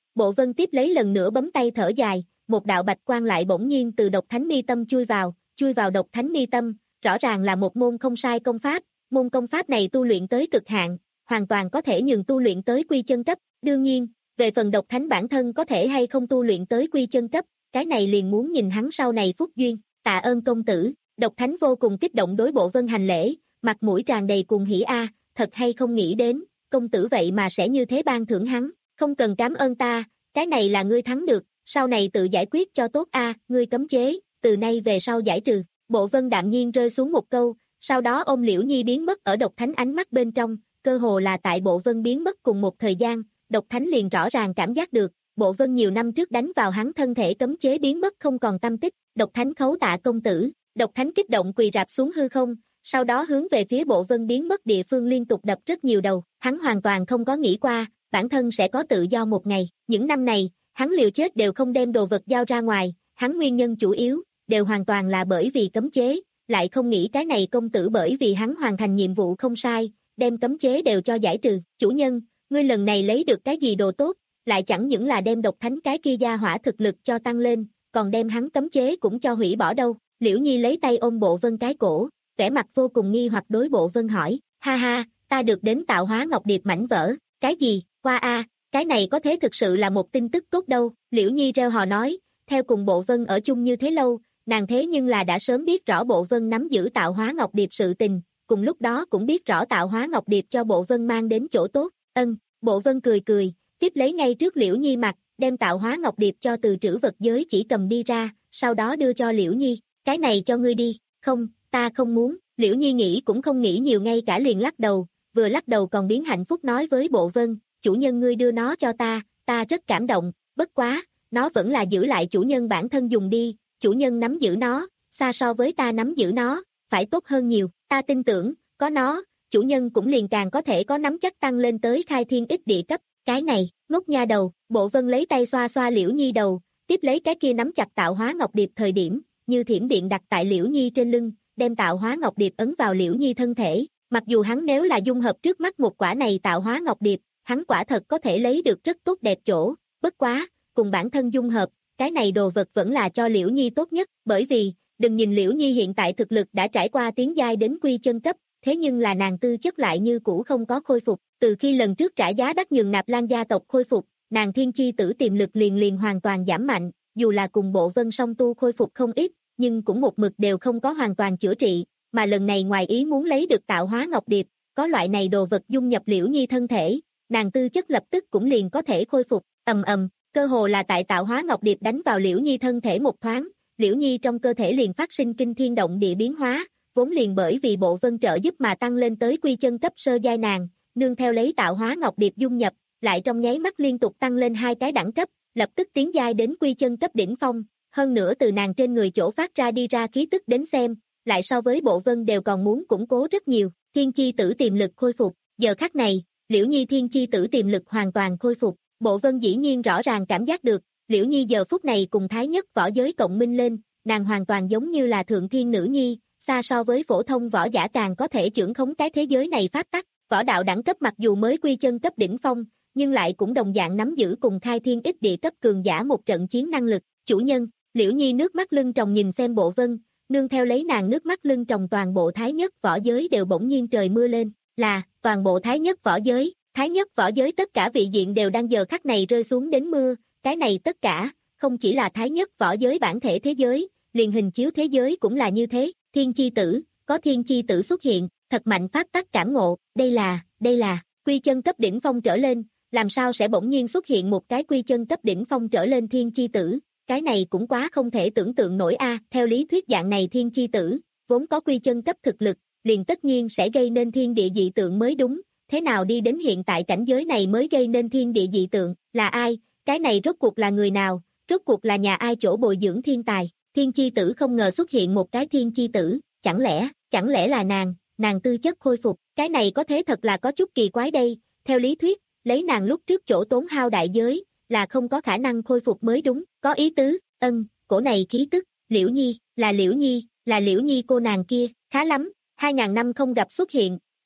Bộ Vân tiếp lấy lần nữa bấm tay thở dài, một đạo bạch quang lại bỗng nhiên từ độc thánh mi tâm chui vào, chui vào độc thánh mi tâm, rõ ràng là một môn không sai công pháp, môn công pháp này tu luyện tới cực hạn, hoàn toàn có thể nhường tu luyện tới quy chân cấp, đương nhiên, về phần độc thánh bản thân có thể hay không tu luyện tới quy chân cấp, cái này liền muốn nhìn hắn sau này phúc duyên, tạ ơn công tử, độc thánh vô cùng kích động đối Bộ Vân hành lễ, mặt mũi tràn đầy cuồng hỉ a, thật hay không nghĩ đến, công tử vậy mà sẽ như thế ban thưởng hắn, không cần cảm ơn ta, cái này là ngươi thắng được, sau này tự giải quyết cho tốt a, ngươi cấm chế, từ nay về sau giải trừ. Bộ Vân đạm nhiên rơi xuống một câu, sau đó ôm Liễu Nhi biến mất ở độc thánh ánh mắt bên trong, cơ hồ là tại Bộ Vân biến mất cùng một thời gian, độc thánh liền rõ ràng cảm giác được, Bộ Vân nhiều năm trước đánh vào hắn thân thể cấm chế biến mất không còn tâm tích, độc thánh khấu tạ công tử, độc thánh kích động quỳ rạp xuống hư không, sau đó hướng về phía Bộ Vân biến mất địa phương liên tục đập rất nhiều đầu, hắn hoàn toàn không có nghĩ qua, bản thân sẽ có tự do một ngày, những năm này, hắn liều chết đều không đem đồ vật giao ra ngoài, hắn nguyên nhân chủ yếu, đều hoàn toàn là bởi vì cấm chế, lại không nghĩ cái này công tử bởi vì hắn hoàn thành nhiệm vụ không sai, đem cấm chế đều cho giải trừ, chủ nhân, ngươi lần này lấy được cái gì đồ tốt, lại chẳng những là đem độc thánh cái kia gia hỏa thực lực cho tăng lên, còn đem hắn cấm chế cũng cho hủy bỏ đâu, Liễu Nhi lấy tay ôm Bộ Vân cái cổ, vẻ mặt vô cùng nghi hoặc đối Bộ Vân hỏi, ha ha, ta được đến tạo hóa ngọc điệp mảnh vỡ, cái gì, qua a, cái này có thế thực sự là một tin tức tốt đâu, Liễu Nhi reo hò nói, theo cùng Bộ Vân ở chung như thế lâu, nàng thế nhưng là đã sớm biết rõ Bộ Vân nắm giữ tạo hóa ngọc điệp sự tình, cùng lúc đó cũng biết rõ tạo hóa ngọc điệp cho Bộ Vân mang đến chỗ tốt, ân, Bộ Vân cười cười, tiếp lấy ngay trước Liễu Nhi mặt, đem tạo hóa ngọc điệp cho từ trữ vật giới chỉ cầm đi ra, sau đó đưa cho Liễu Nhi, cái này cho ngươi đi, không, ta không muốn, Liễu Nhi nghĩ cũng không nghĩ nhiều ngay cả liền lắc đầu, vừa lắc đầu còn biến hạnh phúc nói với Bộ Vân, chủ nhân ngươi đưa nó cho ta, ta rất cảm động, bất quá, nó vẫn là giữ lại chủ nhân bản thân dùng đi, chủ nhân nắm giữ nó, xa so với ta nắm giữ nó, phải tốt hơn nhiều, ta tin tưởng, có nó, chủ nhân cũng liền càng có thể có nắm chắc tăng lên tới khai thiên ích địa cấp, cái này, ngốc nha đầu, Bộ Vân lấy tay xoa xoa Liễu Nhi đầu, tiếp lấy cái kia nắm chặt tạo hóa ngọc điệp thời điểm, như thiểm điện đặt tại Liễu Nhi trên lưng, đem tạo hóa ngọc điệp ấn vào Liễu Nhi thân thể, mặc dù hắn nếu là dung hợp trước mắt một quả này tạo hóa ngọc điệp, hắn quả thật có thể lấy được rất tốt đẹp chỗ, bất quá, cùng bản thân dung hợp, cái này đồ vật vẫn là cho Liễu Nhi tốt nhất, bởi vì, đừng nhìn Liễu Nhi hiện tại thực lực đã trải qua tiến giai đến quy chân cấp, thế nhưng là nàng tư chất lại như cũ không có khôi phục, từ khi lần trước trả giá đắt nhường Nạp Lan gia tộc khôi phục, nàng thiên chi tử tiềm lực liền liền hoàn toàn giảm mạnh, dù là cùng Bộ Vân song tu khôi phục không ít, nhưng cũng một mực đều không có hoàn toàn chữa trị, mà lần này ngoài ý muốn lấy được tạo hóa ngọc điệp, có loại này đồ vật dung nhập Liễu Nhi thân thể, nàng tư chất lập tức cũng liền có thể khôi phục, ầm ầm, cơ hồ là tại tạo hóa ngọc điệp đánh vào Liễu Nhi thân thể một thoáng, Liễu Nhi trong cơ thể liền phát sinh kinh thiên động địa biến hóa, vốn liền bởi vì Bộ Vân trợ giúp mà tăng lên tới quy chân cấp sơ giai nàng, nương theo lấy tạo hóa ngọc điệp dung nhập, lại trong nháy mắt liên tục tăng lên hai cái đẳng cấp, lập tức tiến giai đến quy chân cấp đỉnh phong, hơn nữa từ nàng trên người chỗ phát ra đi ra khí tức đến xem, lại so với Bộ Vân đều còn muốn củng cố rất nhiều, thiên chi tử tiềm lực khôi phục, giờ khắc này, Liễu Nhi thiên chi tử tiềm lực hoàn toàn khôi phục, Bộ Vân dĩ nhiên rõ ràng cảm giác được, Liễu Nhi giờ phút này cùng thái nhất võ giới cộng minh lên, nàng hoàn toàn giống như là thượng thiên nữ nhi, xa so với phổ thông võ giả càng có thể trưởng khống cái thế giới này pháp tắc, võ đạo đẳng cấp mặc dù mới quy chân cấp đỉnh phong, nhưng lại cũng đồng dạng nắm giữ cùng khai thiên ích địa cấp cường giả một trận chiến năng lực, chủ nhân, Liễu Nhi nước mắt lưng tròng nhìn xem Bộ Vân, nương theo lấy nàng nước mắt lưng tròng toàn bộ thái nhất võ giới đều bỗng nhiên trời mưa lên, là, toàn bộ thái nhất võ giới, thái nhất võ giới tất cả vị diện đều đang giờ khắc này rơi xuống đến mưa, cái này tất cả, không chỉ là thái nhất võ giới bản thể thế giới, liền hình chiếu thế giới cũng là như thế, thiên chi tử, có thiên chi tử xuất hiện, thật mạnh pháp tắc cảm ngộ, đây là, đây là, quy chân cấp đỉnh phong trở lên, làm sao sẽ bỗng nhiên xuất hiện một cái quy chân cấp đỉnh phong trở lên thiên chi tử, cái này cũng quá không thể tưởng tượng nổi a, theo lý thuyết dạng này thiên chi tử, vốn có quy chân cấp thực lực, liền tất nhiên sẽ gây nên thiên địa dị tượng mới đúng, thế nào đi đến hiện tại cảnh giới này mới gây nên thiên địa dị tượng, là ai, cái này rốt cuộc là người nào, rốt cuộc là nhà ai chỗ bồi dưỡng thiên tài, thiên chi tử không ngờ xuất hiện một cái thiên chi tử, chẳng lẽ, chẳng lẽ là nàng, nàng tư chất khôi phục, cái này có thế thật là có chút kỳ quái đây, theo lý thuyết, lấy nàng lúc trước chỗ tốn hao đại giới, là không có khả năng khôi phục mới đúng, có ý tứ, ân, cổ này khí tức, Liễu Nhi, là Liễu Nhi, là Liễu Nhi cô nàng kia, khá lắm, hai ngàn năm không gặp xuất hiện,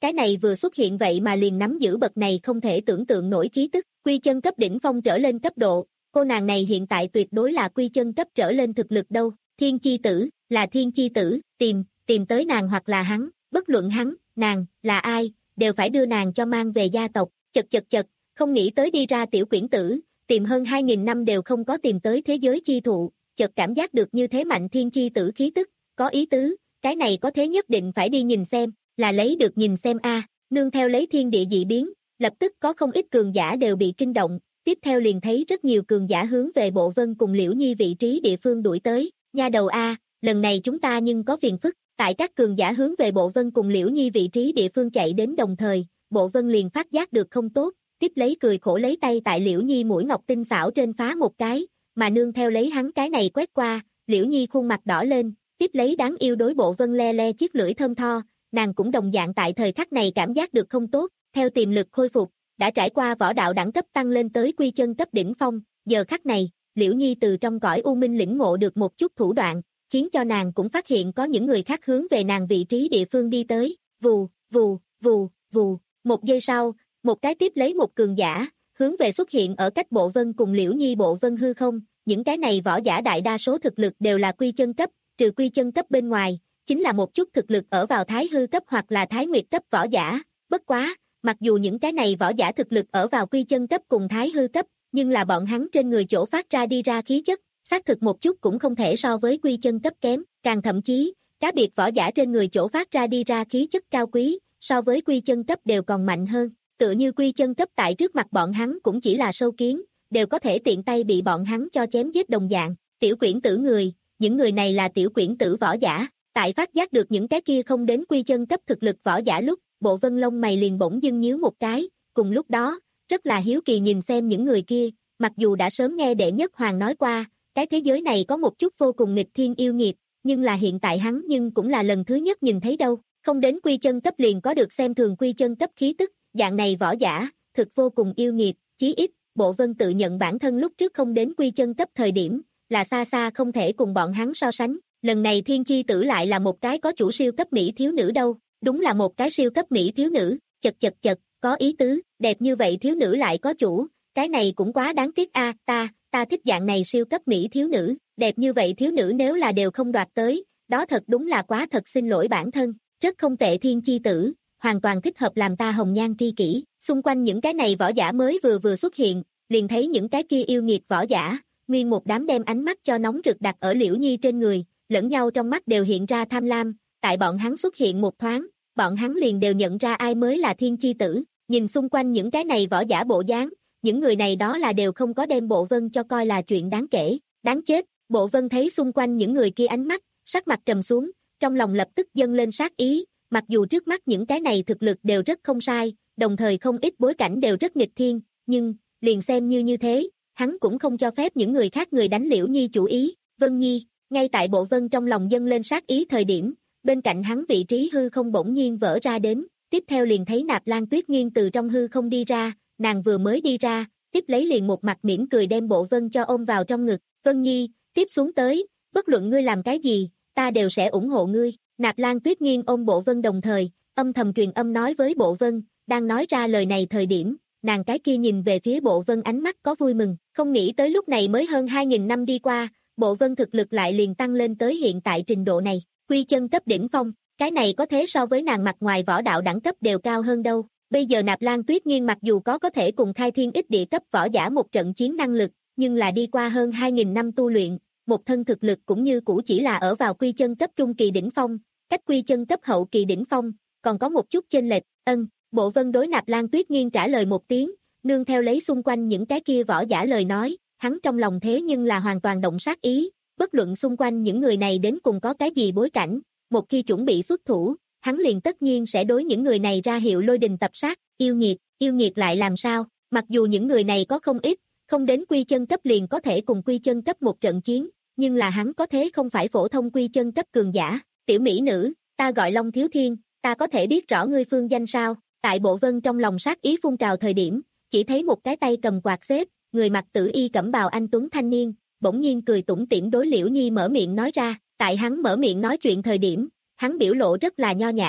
cái này vừa xuất hiện vậy mà liền nắm giữ bậc này không thể tưởng tượng nổi khí tức, quy chân cấp đỉnh phong trở lên cấp độ, cô nàng này hiện tại tuyệt đối là quy chân cấp trở lên thực lực đâu, thiên chi tử, là thiên chi tử, tìm, tìm tới nàng hoặc là hắn, bất luận hắn, nàng, là ai, đều phải đưa nàng cho mang về gia tộc, chật chật chật, không nghĩ tới đi ra tiểu quyển tử, tìm hơn hai nghìn năm đều không có tìm tới thế giới chi thụ, chợt cảm giác được như thế mạnh thiên chi tử khí tức, có ý tứ, cái này có thế nhất định phải đi nhìn xem, là lấy được nhìn xem a. Nương theo lấy thiên địa dị biến, lập tức có không ít cường giả đều bị kinh động, tiếp theo liền thấy rất nhiều cường giả hướng về Bộ Vân cùng Liễu Nhi vị trí địa phương đuổi tới, nha đầu a, lần này chúng ta nhưng có phiền phức, tại các cường giả hướng về Bộ Vân cùng Liễu Nhi vị trí địa phương chạy đến đồng thời, Bộ Vân liền phát giác được không tốt, tiếp lấy cười khổ lấy tay tại Liễu Nhi mũi ngọc tinh xảo trên phá một cái, mà nương theo lấy hắn cái này quét qua, Liễu Nhi khuôn mặt đỏ lên, tiếp lấy đáng yêu đối Bộ Vân le le chiếc lưỡi thơm tho, nàng cũng đồng dạng tại thời khắc này cảm giác được không tốt, theo tiềm lực khôi phục, đã trải qua võ đạo đẳng cấp tăng lên tới quy chân cấp đỉnh phong, giờ khắc này, Liễu Nhi từ trong cõi u minh lĩnh ngộ được một chút thủ đoạn, khiến cho nàng cũng phát hiện có những người khác hướng về nàng vị trí địa phương đi tới, vù, vù, vù, vù, một giây sau, một cái tiếp lấy một cường giả, hướng về xuất hiện ở cách Bộ Vân cùng Liễu Nhi Bộ Vân hư không, những cái này võ giả đại đa số thực lực đều là quy chân cấp, trừ quy chân cấp bên ngoài, chính là một chút thực lực ở vào thái hư cấp hoặc là thái nguyệt cấp võ giả, bất quá, mặc dù những cái này võ giả thực lực ở vào quy chân cấp cùng thái hư cấp, nhưng là bọn hắn trên người chỗ phát ra đi ra khí chất, xác thực một chút cũng không thể so với quy chân cấp kém, càng thậm chí, cá biệt võ giả trên người chỗ phát ra đi ra khí chất cao quý, so với quy chân cấp đều còn mạnh hơn, tựa như quy chân cấp tại trước mặt bọn hắn cũng chỉ là sâu kiến, đều có thể tiện tay bị bọn hắn cho chém giết đồng dạng, tiểu quyển tử người, những người này là tiểu quyển tử võ giả, tại phát giác được những cái kia không đến quy chân cấp thực lực võ giả lúc, Bộ Vân lông mày liền bỗng dưng nhíu một cái, cùng lúc đó, rất là hiếu kỳ nhìn xem những người kia, mặc dù đã sớm nghe đệ nhất hoàng nói qua, cái thế giới này có một chút vô cùng nghịch thiên yêu nghiệt, nhưng là hiện tại hắn nhưng cũng là lần thứ nhất nhìn thấy đâu, không đến quy chân cấp liền có được xem thường quy chân cấp khí tức, dạng này võ giả, thực vô cùng yêu nghiệt, chí ít, Bộ Vân tự nhận bản thân lúc trước không đến quy chân cấp thời điểm, là xa xa không thể cùng bọn hắn so sánh, lần này thiên chi tử lại là một cái có chủ siêu cấp mỹ thiếu nữ đâu, đúng là một cái siêu cấp mỹ thiếu nữ, chật chật chật, có ý tứ, đẹp như vậy thiếu nữ lại có chủ, cái này cũng quá đáng tiếc a, ta, ta thích dạng này siêu cấp mỹ thiếu nữ, đẹp như vậy thiếu nữ nếu là đều không đoạt tới, đó thật đúng là quá thật xin lỗi bản thân, rất không tệ thiên chi tử, hoàn toàn thích hợp làm ta hồng nhan tri kỷ, xung quanh những cái này võ giả mới vừa vừa xuất hiện, liền thấy những cái kia yêu nghiệt võ giả, nguyên một đám đem ánh mắt cho nóng rực đặt ở Liễu Nhi trên người, lẫn nhau trong mắt đều hiện ra tham lam, tại bọn hắn xuất hiện một thoáng, bọn hắn liền đều nhận ra ai mới là thiên chi tử, nhìn xung quanh những cái này võ giả bộ dáng, những người này đó là đều không có đem Bộ Vân cho coi là chuyện đáng kể, đáng chết, Bộ Vân thấy xung quanh những người kia ánh mắt, sắc mặt trầm xuống, trong lòng lập tức dâng lên sát ý, mặc dù trước mắt những cái này thực lực đều rất không sai, đồng thời không ít bối cảnh đều rất nghịch thiên, nhưng, liền xem như như thế, hắn cũng không cho phép những người khác người đánh Liễu Nhi chủ ý, Vân Nhi, ngay tại Bộ Vân trong lòng dâng lên sát ý thời điểm, bên cạnh hắn vị trí hư không bỗng nhiên vỡ ra đến, tiếp theo liền thấy Nạp Lan Tuyết Nghiên từ trong hư không đi ra, nàng vừa mới đi ra, tiếp lấy liền một mặt mỉm cười đem Bộ Vân cho ôm vào trong ngực, Vân Nhi, tiếp xuống tới, bất luận ngươi làm cái gì, ta đều sẽ ủng hộ ngươi, Nạp Lan Tuyết Nghiên ôm Bộ Vân đồng thời, âm thầm truyền âm nói với Bộ Vân, đang nói ra lời này thời điểm, nàng cái kia nhìn về phía Bộ Vân ánh mắt có vui mừng, không nghĩ tới lúc này mới hơn hai nghìn năm đi qua, Bộ Vân thực lực lại liền tăng lên tới hiện tại trình độ này, quy chân cấp đỉnh phong, cái này có thế so với nàng mặt ngoài võ đạo đẳng cấp đều cao hơn đâu. Bây giờ Nạp Lan Tuyết Nghiên mặc dù có có thể cùng khai thiên ích địa cấp võ giả một trận chiến năng lực, nhưng là đi qua hơn hai nghìn năm tu luyện, một thân thực lực cũng như cũ chỉ là ở vào quy chân cấp trung kỳ đỉnh phong, cách quy chân cấp hậu kỳ đỉnh phong, còn có một chút chênh lệch, ân, Bộ Vân đối Nạp Lan Tuyết Nghiên trả lời một tiếng, nương theo lấy xung quanh những cái kia võ giả lời nói, hắn trong lòng thế nhưng là hoàn toàn động sát ý, bất luận xung quanh những người này đến cùng có cái gì bối cảnh, một khi chuẩn bị xuất thủ, hắn liền tất nhiên sẽ đối những người này ra hiệu lôi đình tập sát, yêu nghiệt, yêu nghiệt lại làm sao, mặc dù những người này có không ít, không đến quy chân cấp liền có thể cùng quy chân cấp một trận chiến, nhưng là hắn có thế không phải phổ thông quy chân cấp cường giả, tiểu mỹ nữ, ta gọi Long Thiếu Thiên, ta có thể biết rõ ngươi phương danh sao, tại Bộ Vân trong lòng sát ý phun trào thời điểm, chỉ thấy một cái tay cầm quạt xếp, người mặc tử y cẩm bào anh tuấn thanh niên, bỗng nhiên cười tủm tỉm đối Liễu Nhi mở miệng nói ra, tại hắn mở miệng nói chuyện thời điểm, hắn biểu lộ rất là nho nhã,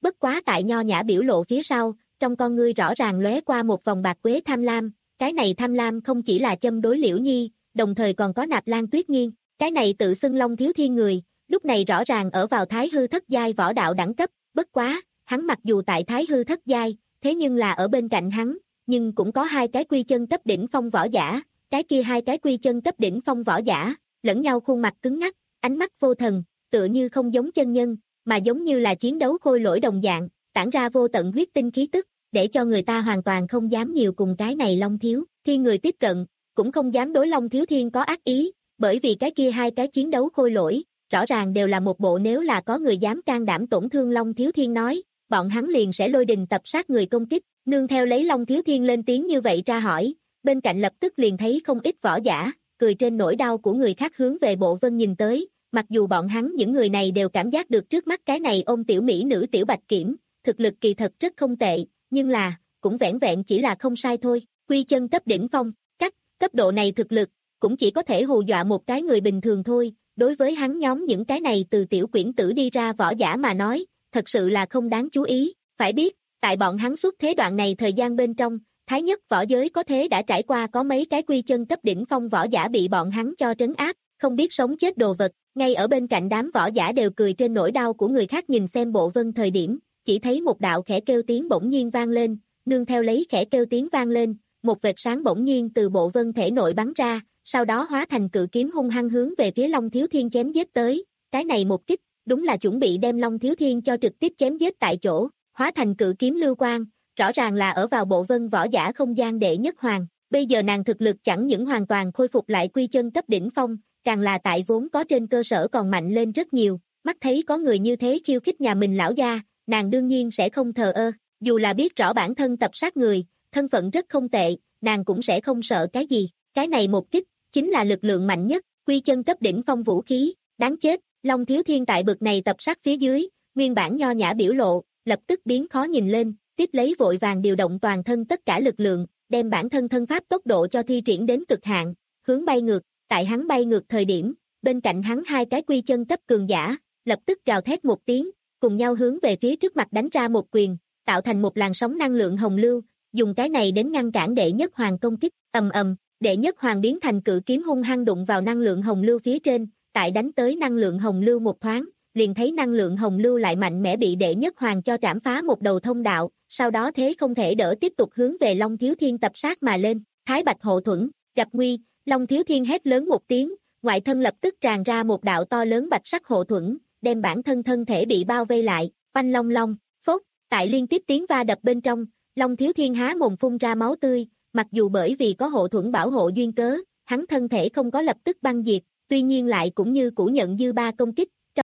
bất quá tại nho nhã biểu lộ phía sau, trong con ngươi rõ ràng lóe qua một vòng bạc quế tham lam, cái này tham lam không chỉ là châm đối Liễu Nhi, đồng thời còn có Nạp Lan Tuyết Nghiên, cái này tự xưng Long Thiếu Thiên người, lúc này rõ ràng ở vào Thái Hư thất giai võ đạo đẳng cấp, bất quá, hắn mặc dù tại Thái Hư thất giai, thế nhưng là ở bên cạnh hắn, nhưng cũng có hai cái quy chân cấp đỉnh phong võ giả, cái kia hai cái quy chân cấp đỉnh phong võ giả, lẫn nhau khuôn mặt cứng ngắc, ánh mắt vô thần, tựa như không giống chân nhân, mà giống như là chiến đấu khôi lỗi đồng dạng, tản ra vô tận huyết tinh khí tức, để cho người ta hoàn toàn không dám nhiều cùng cái này Long Thiếu Thiên người tiếp cận, cũng không dám đối Long Thiếu Thiên có ác ý, bởi vì cái kia hai cái chiến đấu khôi lỗi, rõ ràng đều là một bộ nếu là có người dám can đảm tổn thương Long Thiếu Thiên nói, bọn hắn liền sẽ lôi đình tập sát người công kích, nương theo lấy Long Thiếu Thiên lên tiếng như vậy ra hỏi, bên cạnh lập tức liền thấy không ít võ giả, cười trên nỗi đau của người khác hướng về Bộ Vân nhìn tới, mặc dù bọn hắn những người này đều cảm giác được trước mắt cái này ôm tiểu mỹ nữ Tiểu Bạch Kiểm, thực lực kỳ thật rất không tệ, nhưng là, cũng vẻn vẹn chỉ là không sai thôi, quy chân cấp đỉnh phong, cách, cấp độ này thực lực, cũng chỉ có thể hù dọa một cái người bình thường thôi, đối với hắn nhóm những cái này từ tiểu quyển tử đi ra võ giả mà nói, thật sự là không đáng chú ý, phải biết, tại bọn hắn xuất thế đoạn này thời gian bên trong, thái nhất võ giới có thế đã trải qua có mấy cái quy chân cấp đỉnh phong võ giả bị bọn hắn cho trấn áp, không biết sống chết đồ vật, ngay ở bên cạnh đám võ giả đều cười trên nỗi đau của người khác nhìn xem Bộ Vân thời điểm, chỉ thấy một đạo khẽ kêu tiếng bỗng nhiên vang lên, nương theo lấy khẽ kêu tiếng vang lên, một vệt sáng bỗng nhiên từ Bộ Vân thể nội bắn ra, sau đó hóa thành cự kiếm hung hăng hướng về phía Long Thiếu Thiên chém giết tới, cái này một kích, đúng là chuẩn bị đem Long Thiếu Thiên cho trực tiếp chém giết tại chỗ, hóa thành cự kiếm lưu quang, rõ ràng là ở vào Bộ Vân võ giả không gian đệ nhất hoàng, bây giờ nàng thực lực chẳng những hoàn toàn khôi phục lại quy chân cấp đỉnh phong, càng là tại vốn có trên cơ sở còn mạnh lên rất nhiều, mắt thấy có người như thế khiêu khích nhà mình lão gia, nàng đương nhiên sẽ không thờ ơ, dù là biết rõ bản thân tập sát người, thân phận rất không tệ, nàng cũng sẽ không sợ cái gì, cái này một kích, chính là lực lượng mạnh nhất, quy chân cấp đỉnh phong vũ khí, đáng chết, Long Thiếu Thiên tại bực này tập sát phía dưới, nguyên bản nho nhã biểu lộ, lập tức biến khó nhìn lên, tiếp lấy vội vàng điều động toàn thân tất cả lực lượng, đem bản thân thân pháp tốc độ cho thi triển đến cực hạn, hướng bay ngược, tại hắn bay ngược thời điểm, bên cạnh hắn hai cái quy chân cấp cường giả, lập tức gào thét một tiếng, cùng nhau hướng về phía trước mặt đánh ra một quyền, tạo thành một làn sóng năng lượng hồng lưu, dùng cái này đến ngăn cản đệ nhất hoàng công kích, ầm ầm, đệ nhất hoàng biến thành cự kiếm hung hăng đụng vào năng lượng hồng lưu phía trên, tại đánh tới năng lượng hồng lưu một thoáng, liền thấy năng lượng hồng lưu lại mạnh mẽ bị đệ nhất hoàng cho trảm phá một đầu thông đạo, sau đó thế không thể đỡ tiếp tục hướng về Long Thiếu Thiên tập sát mà lên, Thái Bạch hộ thuẫn, gặp nguy, Long Thiếu Thiên hét lớn một tiếng, ngoại thân lập tức tràn ra một đạo to lớn bạch sắc hộ thuẫn, đem bản thân thân thể bị bao vây lại, oanh long long, phốt, tại liên tiếp tiếng va đập bên trong, Long Thiếu Thiên há mồm phun ra máu tươi, mặc dù bởi vì có hộ thuẫn bảo hộ duyên cớ, hắn thân thể không có lập tức băng diệt, tuy nhiên lại cũng như cũ nhận dư ba công kích.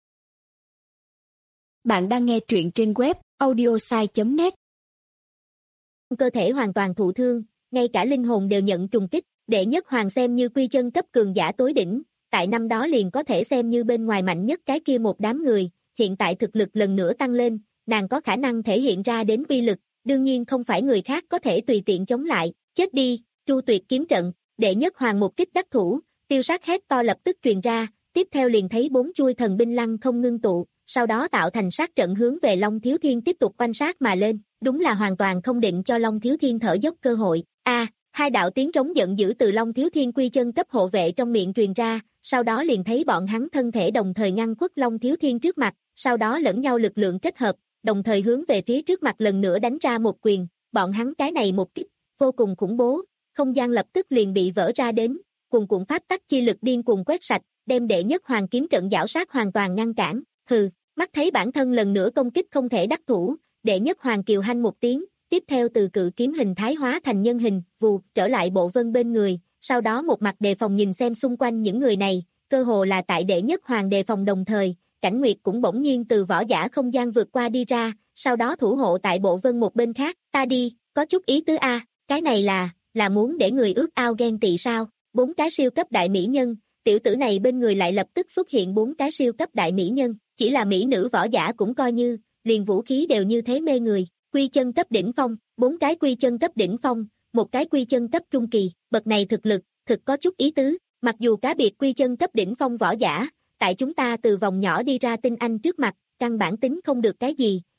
Bạn đang nghe truyện trên web audiosai chấm net. Cơ thể hoàn toàn thụ thương, ngay cả linh hồn đều nhận trùng kích, đệ nhất hoàng xem như quy chân cấp cường giả tối đỉnh, tại năm đó liền có thể xem như bên ngoài mạnh nhất cái kia một đám người, hiện tại thực lực lần nữa tăng lên, nàng có khả năng thể hiện ra đến uy lực, đương nhiên không phải người khác có thể tùy tiện chống lại, chết đi, Tru Tuyệt kiếm trận, đệ nhất hoàng một kích đắc thủ, tiêu sát hét to lập tức truyền ra, tiếp theo liền thấy bốn chuôi thần binh lăng không ngưng tụ, sau đó tạo thành sát trận hướng về Long Thiếu Thiên tiếp tục quanh sát mà lên, đúng là hoàn toàn không định cho Long Thiếu Thiên thở dốc cơ hội. A, hai đạo tiếng trống giận dữ từ Long Thiếu Thiên quy chân cấp hộ vệ trong miệng truyền ra, sau đó liền thấy bọn hắn thân thể đồng thời ngăn khuất Long Thiếu Thiên trước mặt, sau đó lẫn nhau lực lượng kết hợp, đồng thời hướng về phía trước mặt lần nữa đánh ra một quyền, bọn hắn cái này một kích, vô cùng khủng bố, không gian lập tức liền bị vỡ ra đến, cùng cuộn pháp tắc chi lực điên cuồng quét sạch, đem đệ nhất hoàng kiếm trận giảo sát hoàn toàn ngăn cản, hừ, mắt thấy bản thân lần nữa công kích không thể đắc thủ, đệ nhất hoàng kiều hanh một tiếng, tiếp theo từ cự kiếm hình thái hóa thành nhân hình, vù, trở lại Bộ Vân bên người, sau đó một mặt đề phòng nhìn xem xung quanh những người này, cơ hồ là tại đệ nhất hoàng đề phòng đồng thời, Cảnh Nguyệt cũng bỗng nhiên từ võ giả không gian vượt qua đi ra, sau đó thủ hộ tại Bộ Vân một bên khác, ta đi, có chút ý tứ a, cái này là, là muốn để người ước ao ghen tị sao, bốn cái siêu cấp đại mỹ nhân, tiểu tử này bên người lại lập tức xuất hiện bốn cái siêu cấp đại mỹ nhân, chỉ là mỹ nữ võ giả cũng coi như, liền vũ khí đều như thế mê người, quy chân cấp đỉnh phong, bốn cái quy chân cấp đỉnh phong, một cái quy chân cấp trung kỳ, bậc này thực lực, thực có chút ý tứ, mặc dù cá biệt quy chân cấp đỉnh phong võ giả, tại chúng ta từ vòng nhỏ đi ra tinh anh trước mặt, căn bản tính không được cái gì,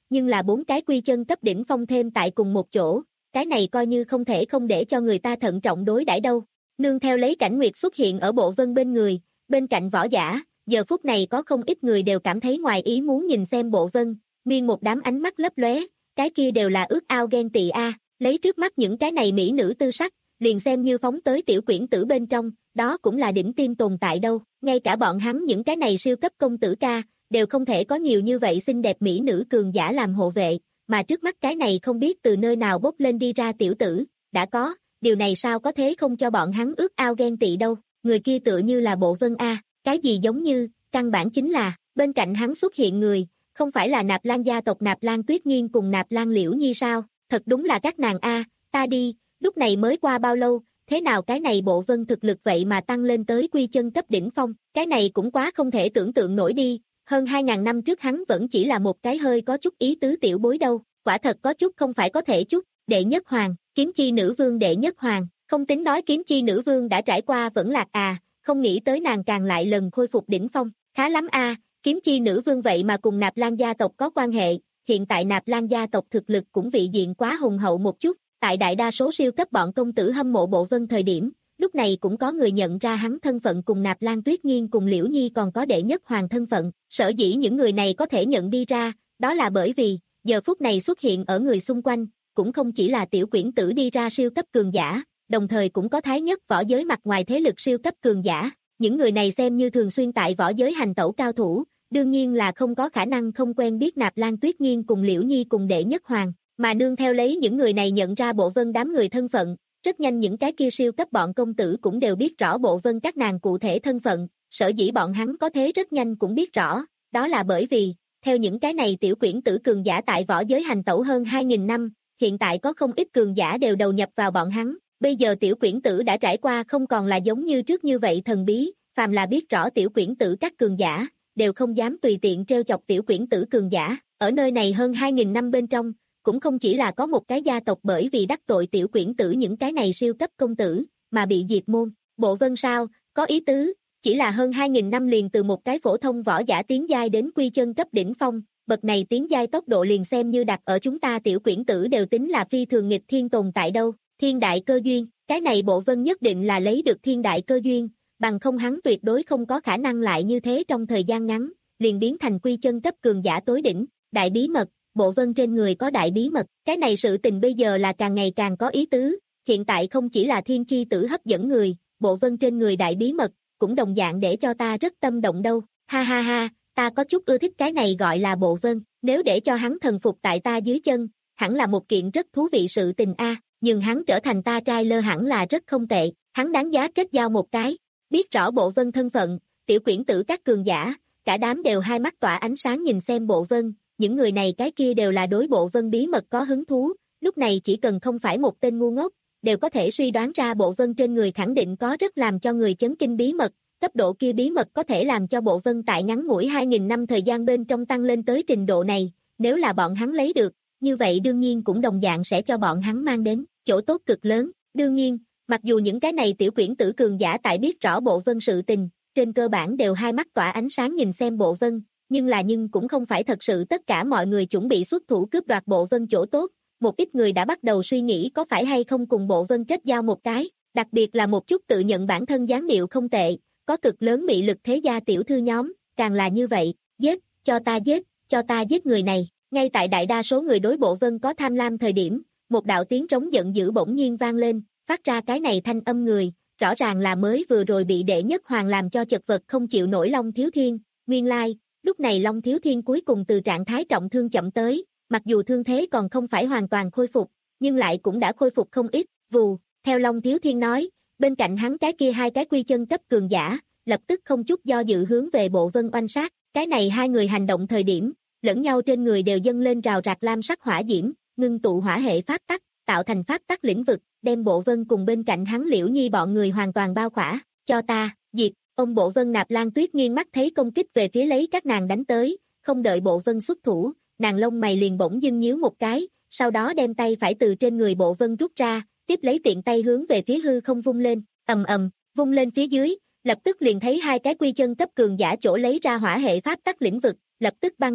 nhưng là bốn cái quy chân cấp đỉnh phong thêm tại cùng một chỗ, cái này coi như không thể không để cho người ta thận trọng đối đãi đâu. Nương theo lấy Cảnh Nguyệt xuất hiện ở Bộ Vân bên người, bên cạnh võ giả, giờ phút này có không ít người đều cảm thấy ngoài ý muốn nhìn xem Bộ Vân, nguyên một đám ánh mắt lấp lóe, cái kia đều là ước ao ghen tị a, lấy trước mắt những cái này mỹ nữ tư sắc, liền xem như phóng tới tiểu quyển tử bên trong, đó cũng là đỉnh tiêm tồn tại đâu, ngay cả bọn hắn những cái này siêu cấp công tử ca, đều không thể có nhiều như vậy xinh đẹp mỹ nữ cường giả làm hộ vệ, mà trước mắt cái này không biết từ nơi nào bốc lên đi ra tiểu tử, đã có, điều này sao có thế không cho bọn hắn ước ao ghen tị đâu, người kia tựa như là Bộ Vân a, cái gì giống như, căn bản chính là, bên cạnh hắn xuất hiện người, không phải là Nạp Lan gia tộc Nạp Lan Tuyết Nghiên cùng Nạp Lan Liễu Nhi sao, thật đúng là các nàng a, ta đi, lúc này mới qua bao lâu, thế nào cái này Bộ Vân thực lực vậy mà tăng lên tới quy chân cấp đỉnh phong, cái này cũng quá không thể tưởng tượng nổi đi, hơn hai ngàn năm trước hắn vẫn chỉ là một cái hơi có chút ý tứ tiểu bối đâu, quả thật có chút không phải có thể chút, đệ nhất hoàng, kiếm chi nữ vương đệ nhất hoàng, không tính nói kiếm chi nữ vương đã trải qua vẫn lạc à, không nghĩ tới nàng càng lại lần khôi phục đỉnh phong, khá lắm a, kiếm chi nữ vương vậy mà cùng Nạp Lan gia tộc có quan hệ, hiện tại Nạp Lan gia tộc thực lực cũng vị diện quá hùng hậu một chút, tại đại đa số siêu cấp bọn công tử hâm mộ Bộ Vân thời điểm, lúc này cũng có người nhận ra hắn thân phận cùng Nạp Lan Tuyết Nghiên cùng Liễu Nhi còn có đệ nhất hoàng thân phận, sở dĩ những người này có thể nhận đi ra, đó là bởi vì, giờ phút này xuất hiện ở người xung quanh, cũng không chỉ là tiểu quyển tử đi ra siêu cấp cường giả, đồng thời cũng có thái nhất võ giới mặt ngoài thế lực siêu cấp cường giả, những người này xem như thường xuyên tại võ giới hành tẩu cao thủ, đương nhiên là không có khả năng không quen biết Nạp Lan Tuyết Nghiên cùng Liễu Nhi cùng đệ nhất hoàng, mà nương theo lấy những người này nhận ra Bộ Vân đám người thân phận, rất nhanh những cái kia siêu cấp bọn công tử cũng đều biết rõ Bộ Vân các nàng cụ thể thân phận, sở dĩ bọn hắn có thế rất nhanh cũng biết rõ, đó là bởi vì, theo những cái này tiểu quyển tử cường giả tại võ giới hành tẩu hơn hai nghìn năm, hiện tại có không ít cường giả đều đầu nhập vào bọn hắn, bây giờ tiểu quyển tử đã trải qua không còn là giống như trước như vậy thần bí, phàm là biết rõ tiểu quyển tử các cường giả, đều không dám tùy tiện trêu chọc tiểu quyển tử cường giả, ở nơi này hơn hai nghìn năm bên trong, cũng không chỉ là có một cái gia tộc bởi vì đắc tội tiểu quyển tử những cái này siêu cấp công tử, mà bị diệt môn, Bộ Vân sao, có ý tứ, chỉ là hơn hai nghìn năm liền từ một cái phổ thông võ giả tiến giai đến quy chân cấp đỉnh phong, bậc này tiến giai tốc độ liền xem như đặt ở chúng ta tiểu quyển tử đều tính là phi thường nghịch thiên tồn tại đâu, thiên đại cơ duyên, cái này Bộ Vân nhất định là lấy được thiên đại cơ duyên, bằng không hắn tuyệt đối không có khả năng lại như thế trong thời gian ngắn, liền biến thành quy chân cấp cường giả tối đỉnh, đại bí mật, Bộ Vân trên người có đại bí mật, cái này sự tình bây giờ là càng ngày càng có ý tứ, hiện tại không chỉ là thiên chi tử hấp dẫn người, Bộ Vân trên người đại bí mật, cũng đồng dạng để cho ta rất tâm động đâu, ha ha ha, ta có chút ưa thích cái này gọi là Bộ Vân, nếu để cho hắn thần phục tại ta dưới chân, hẳn là một kiện rất thú vị sự tình a, nhưng hắn trở thành ta trai lơ hẳn là rất không tệ, hắn đáng giá kết giao một cái, biết rõ Bộ Vân thân phận, tiểu quyển tử các cường giả, cả đám đều hai mắt tỏa ánh sáng nhìn xem Bộ Vân, những người này cái kia đều là đối Bộ Vân bí mật có hứng thú, lúc này chỉ cần không phải một tên ngu ngốc, đều có thể suy đoán ra Bộ Vân trên người khẳng định có rất làm cho người chấn kinh bí mật, cấp độ kia bí mật có thể làm cho Bộ Vân tại ngắn ngủi hai nghìn năm thời gian bên trong tăng lên tới trình độ này, nếu là bọn hắn lấy được, như vậy đương nhiên cũng đồng dạng sẽ cho bọn hắn mang đến chỗ tốt cực lớn, đương nhiên, mặc dù những cái này tiểu quyển tử cường giả tại biết rõ Bộ Vân sự tình, trên cơ bản đều hai mắt tỏa ánh sáng nhìn xem Bộ Vân, nhưng là nhưng cũng không phải thật sự tất cả mọi người chuẩn bị xuất thủ cướp đoạt Bộ Vân chỗ tốt, một ít người đã bắt đầu suy nghĩ có phải hay không cùng Bộ Vân kết giao một cái, đặc biệt là một chút tự nhận bản thân dáng điệu không tệ, có cực lớn mị lực thế gia tiểu thư nhóm, càng là như vậy, giết, cho ta giết, cho ta giết người này, ngay tại đại đa số người đối Bộ Vân có tham lam thời điểm, một đạo tiếng trống giận dữ bỗng nhiên vang lên, phát ra cái này thanh âm người, rõ ràng là mới vừa rồi bị đệ nhất hoàng làm cho chật vật không chịu nổi Long Thiếu Thiên, nguyên lai, lúc này Long Thiếu Thiên cuối cùng từ trạng thái trọng thương chậm tới, mặc dù thương thế còn không phải hoàn toàn khôi phục, nhưng lại cũng đã khôi phục không ít, vù, theo Long Thiếu Thiên nói, bên cạnh hắn cái kia hai cái quy chân cấp cường giả, lập tức không chút do dự hướng về Bộ Vân oanh sát, cái này hai người hành động thời điểm, lẫn nhau trên người đều dâng lên rào rạc lam sắc hỏa diễm, ngưng tụ hỏa hệ pháp tắc, tạo thành pháp tắc lĩnh vực, đem Bộ Vân cùng bên cạnh hắn Liễu Nhi bọn người hoàn toàn bao khỏa, cho ta, diệt, ông Bộ Vân Nạp Lan Tuyết Nghiên mắt thấy công kích về phía lấy các nàng đánh tới, không đợi Bộ Vân xuất thủ, nàng lông mày liền bỗng dưng nhíu một cái, sau đó đem tay phải từ trên người Bộ Vân rút ra, tiếp lấy tiện tay hướng về phía hư không vung lên, ầm ầm, vung lên phía dưới, lập tức liền thấy hai cái quy chân cấp cường giả chỗ lấy ra hỏa hệ pháp tắc lĩnh vực, lập tức băng diệt,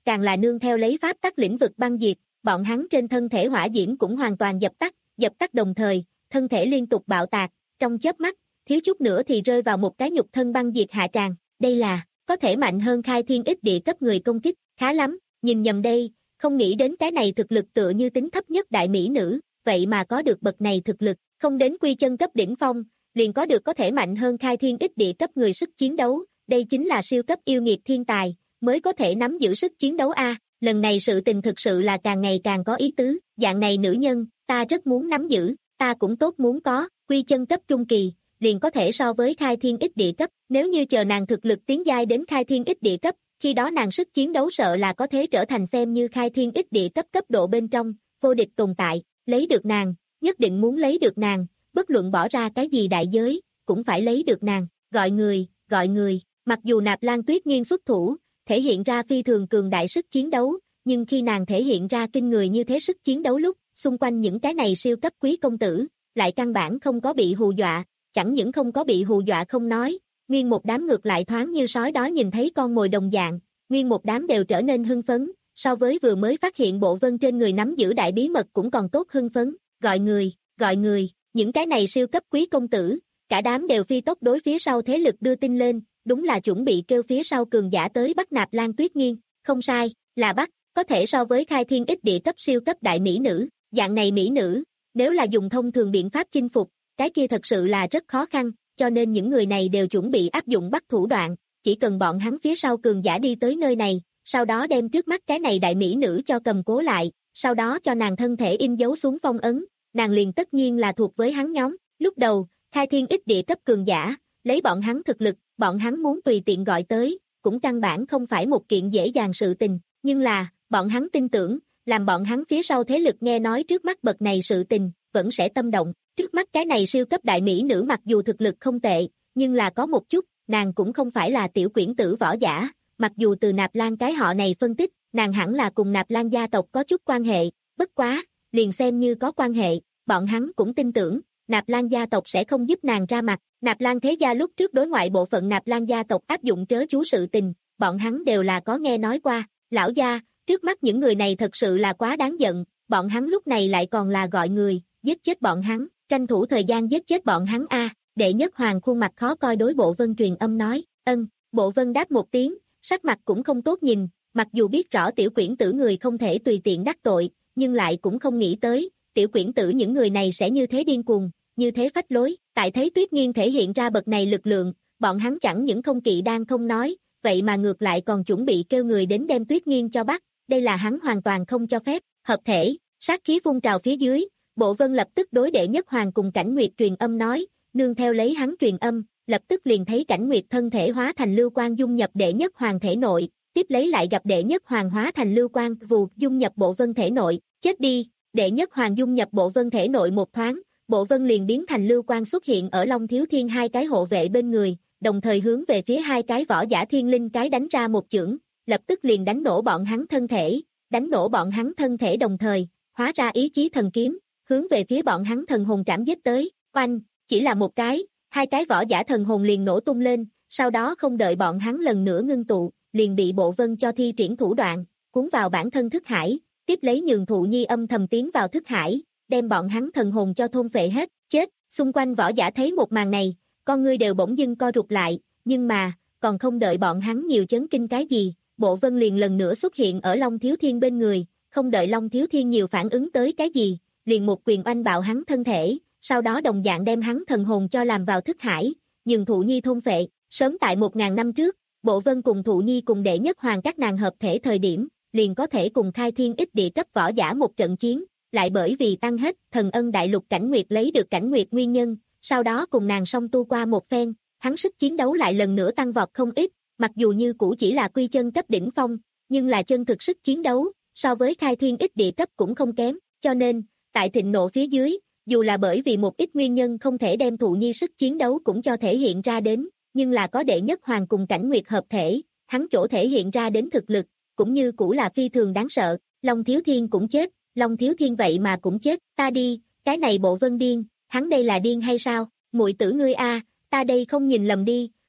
càng là nương theo lấy pháp tắc lĩnh vực băng diệt, bọn hắn trên thân thể hỏa diễm cũng hoàn toàn dập tắt, dập tắt đồng thời, thân thể liên tục bạo tạc, trong chớp mắt, thiếu chút nữa thì rơi vào một cái nhục thân băng diệt hạ tràng, đây là, có thể mạnh hơn khai thiên ích địa cấp người công kích, khá lắm, nhìn nhầm đây, không nghĩ đến cái này thực lực tựa như tính thấp nhất đại mỹ nữ, vậy mà có được bậc này thực lực, không đến quy chân cấp đỉnh phong, liền có được có thể mạnh hơn khai thiên ích địa cấp người sức chiến đấu, đây chính là siêu cấp yêu nghiệt thiên tài, mới có thể nắm giữ sức chiến đấu a. Lần này sự tình thực sự là càng ngày càng có ý tứ, dạng này nữ nhân, ta rất muốn nắm giữ, ta cũng tốt muốn có, quy chân cấp trung kỳ, liền có thể so với khai thiên ích địa cấp, nếu như chờ nàng thực lực tiến giai đến khai thiên ích địa cấp, khi đó nàng sức chiến đấu sợ là có thể trở thành xem như khai thiên ích địa cấp cấp độ bên trong, vô địch tồn tại, lấy được nàng, nhất định muốn lấy được nàng, bất luận bỏ ra cái gì đại giới, cũng phải lấy được nàng, gọi người, gọi người, mặc dù Nạp Lan Tuyết Nghiên xuất thủ, thể hiện ra phi thường cường đại sức chiến đấu, nhưng khi nàng thể hiện ra kinh người như thế sức chiến đấu lúc, xung quanh những cái này siêu cấp quý công tử, lại căn bản không có bị hù dọa, chẳng những không có bị hù dọa không nói, nguyên một đám ngược lại thoáng như sói đó nhìn thấy con mồi đồng dạng, nguyên một đám đều trở nên hưng phấn, so với vừa mới phát hiện bộ vân trên người nắm giữ đại bí mật cũng còn tốt hưng phấn, gọi người, gọi người, những cái này siêu cấp quý công tử, cả đám đều phi tốc đối phía sau thế lực đưa tin lên, đúng là chuẩn bị kêu phía sau cường giả tới bắt Nạp Lan Tuyết Nghiên, không sai, là bắt, có thể so với khai thiên ích địa cấp siêu cấp đại mỹ nữ, dạng này mỹ nữ, nếu là dùng thông thường biện pháp chinh phục, cái kia thật sự là rất khó khăn, cho nên những người này đều chuẩn bị áp dụng bắt thủ đoạn, chỉ cần bọn hắn phía sau cường giả đi tới nơi này, sau đó đem trước mắt cái này đại mỹ nữ cho cầm cố lại, sau đó cho nàng thân thể in dấu xuống phong ấn, nàng liền tất nhiên là thuộc với hắn nhóm, lúc đầu, khai thiên ích địa cấp cường giả, lấy bọn hắn thực lực, bọn hắn muốn tùy tiện gọi tới, cũng căn bản không phải một kiện dễ dàng sự tình, nhưng là, bọn hắn tin tưởng, làm bọn hắn phía sau thế lực nghe nói trước mắt bậc này sự tình, vẫn sẽ tâm động, trước mắt cái này siêu cấp đại mỹ nữ mặc dù thực lực không tệ, nhưng là có một chút, nàng cũng không phải là tiểu quyển tử võ giả, mặc dù từ Nạp Lan cái họ này phân tích, nàng hẳn là cùng Nạp Lan gia tộc có chút quan hệ, bất quá, liền xem như có quan hệ, bọn hắn cũng tin tưởng, Nạp Lan gia tộc sẽ không giúp nàng ra mặt, Nạp Lan thế gia lúc trước đối ngoại bộ phận Nạp Lan gia tộc áp dụng trớ chú sự tình, bọn hắn đều là có nghe nói qua, lão gia, trước mắt những người này thật sự là quá đáng giận, bọn hắn lúc này lại còn là gọi người, giết chết bọn hắn, tranh thủ thời gian giết chết bọn hắn a. Đệ Nhất Hoàng khuôn mặt khó coi đối Bộ Vân truyền âm nói, ân, Bộ Vân đáp một tiếng, sắc mặt cũng không tốt nhìn, mặc dù biết rõ tiểu quyển tử người không thể tùy tiện đắc tội, nhưng lại cũng không nghĩ tới, tiểu quyển tử những người này sẽ như thế điên cuồng, như thế phách lối, tại thấy Tuyết Nghiên thể hiện ra bậc này lực lượng, bọn hắn chẳng những không kỵ đang không nói, vậy mà ngược lại còn chuẩn bị kêu người đến đem Tuyết Nghiên cho bắt, đây là hắn hoàn toàn không cho phép, hợp thể, sát khí phun trào phía dưới, Bộ Vân lập tức đối Đệ Nhất Hoàng cùng Cảnh Nguyệt truyền âm nói, nương theo lấy hắn truyền âm, lập tức liền thấy Cảnh Nguyệt thân thể hóa thành lưu quang dung nhập Đệ Nhất Hoàng thể nội, tiếp lấy lại gặp Đệ Nhất Hoàng hóa thành lưu quang vù dung nhập Bộ Vân thể nội, chết đi, Đệ Nhất Hoàng dung nhập Bộ Vân thể nội một thoáng, Bộ Vân liền biến thành lưu quang xuất hiện ở Long Thiếu Thiên hai cái hộ vệ bên người, đồng thời hướng về phía hai cái võ giả thiên linh cái đánh ra một chưởng, lập tức liền đánh nổ bọn hắn thân thể, đánh nổ bọn hắn thân thể đồng thời, hóa ra ý chí thần kiếm, hướng về phía bọn hắn thần hồn trảm giết tới, oanh, chỉ là một cái, hai cái võ giả thần hồn liền nổ tung lên, sau đó không đợi bọn hắn lần nữa ngưng tụ, liền bị Bộ Vân cho thi triển thủ đoạn, cuốn vào bản thân thức hải, tiếp lấy nhường Thụ Nhi âm thầm tiến vào thức hải, đem bọn hắn thần hồn cho thôn phệ hết, chết, xung quanh võ giả thấy một màn này, con ngươi đều bỗng dưng co rụt lại, nhưng mà, còn không đợi bọn hắn nhiều chấn kinh cái gì, Bộ Vân liền lần nữa xuất hiện ở Long Thiếu Thiên bên người, không đợi Long Thiếu Thiên nhiều phản ứng tới cái gì, liền một quyền oanh bạo hắn thân thể, sau đó đồng dạng đem hắn thần hồn cho làm vào thức hải, nhường Thụ Nhi thôn phệ, sớm tại một ngàn năm trước, Bộ Vân cùng Thụ Nhi cùng Đệ Nhất Hoàng các nàng hợp thể thời điểm, liền có thể cùng khai thiên ích địa cấp võ giả một trận chiến, lại bởi vì tăng hết thần ân đại lục Cảnh Nguyệt lấy được Cảnh Nguyệt nguyên nhân, sau đó cùng nàng song tu qua một phen, hắn sức chiến đấu lại lần nữa tăng vọt không ít, mặc dù như cũ chỉ là quy chân cấp đỉnh phong, nhưng là chân thực sức chiến đấu, so với khai thiên ích địa cấp cũng không kém, cho nên, tại thịnh nộ phía dưới, dù là bởi vì một ít nguyên nhân không thể đem Thụ Nhi sức chiến đấu cũng cho thể hiện ra đến, nhưng là có Đệ Nhất Hoàng cùng Cảnh Nguyệt hợp thể, hắn chỗ thể hiện ra đến thực lực, cũng như cũ là phi thường đáng sợ, Long Thiếu Thiên cũng chết, Long Thiếu Thiên vậy mà cũng chết, ta đi, cái này Bộ Vân điên, hắn đây là điên hay sao, muội tử ngươi a, ta đây không nhìn lầm đi,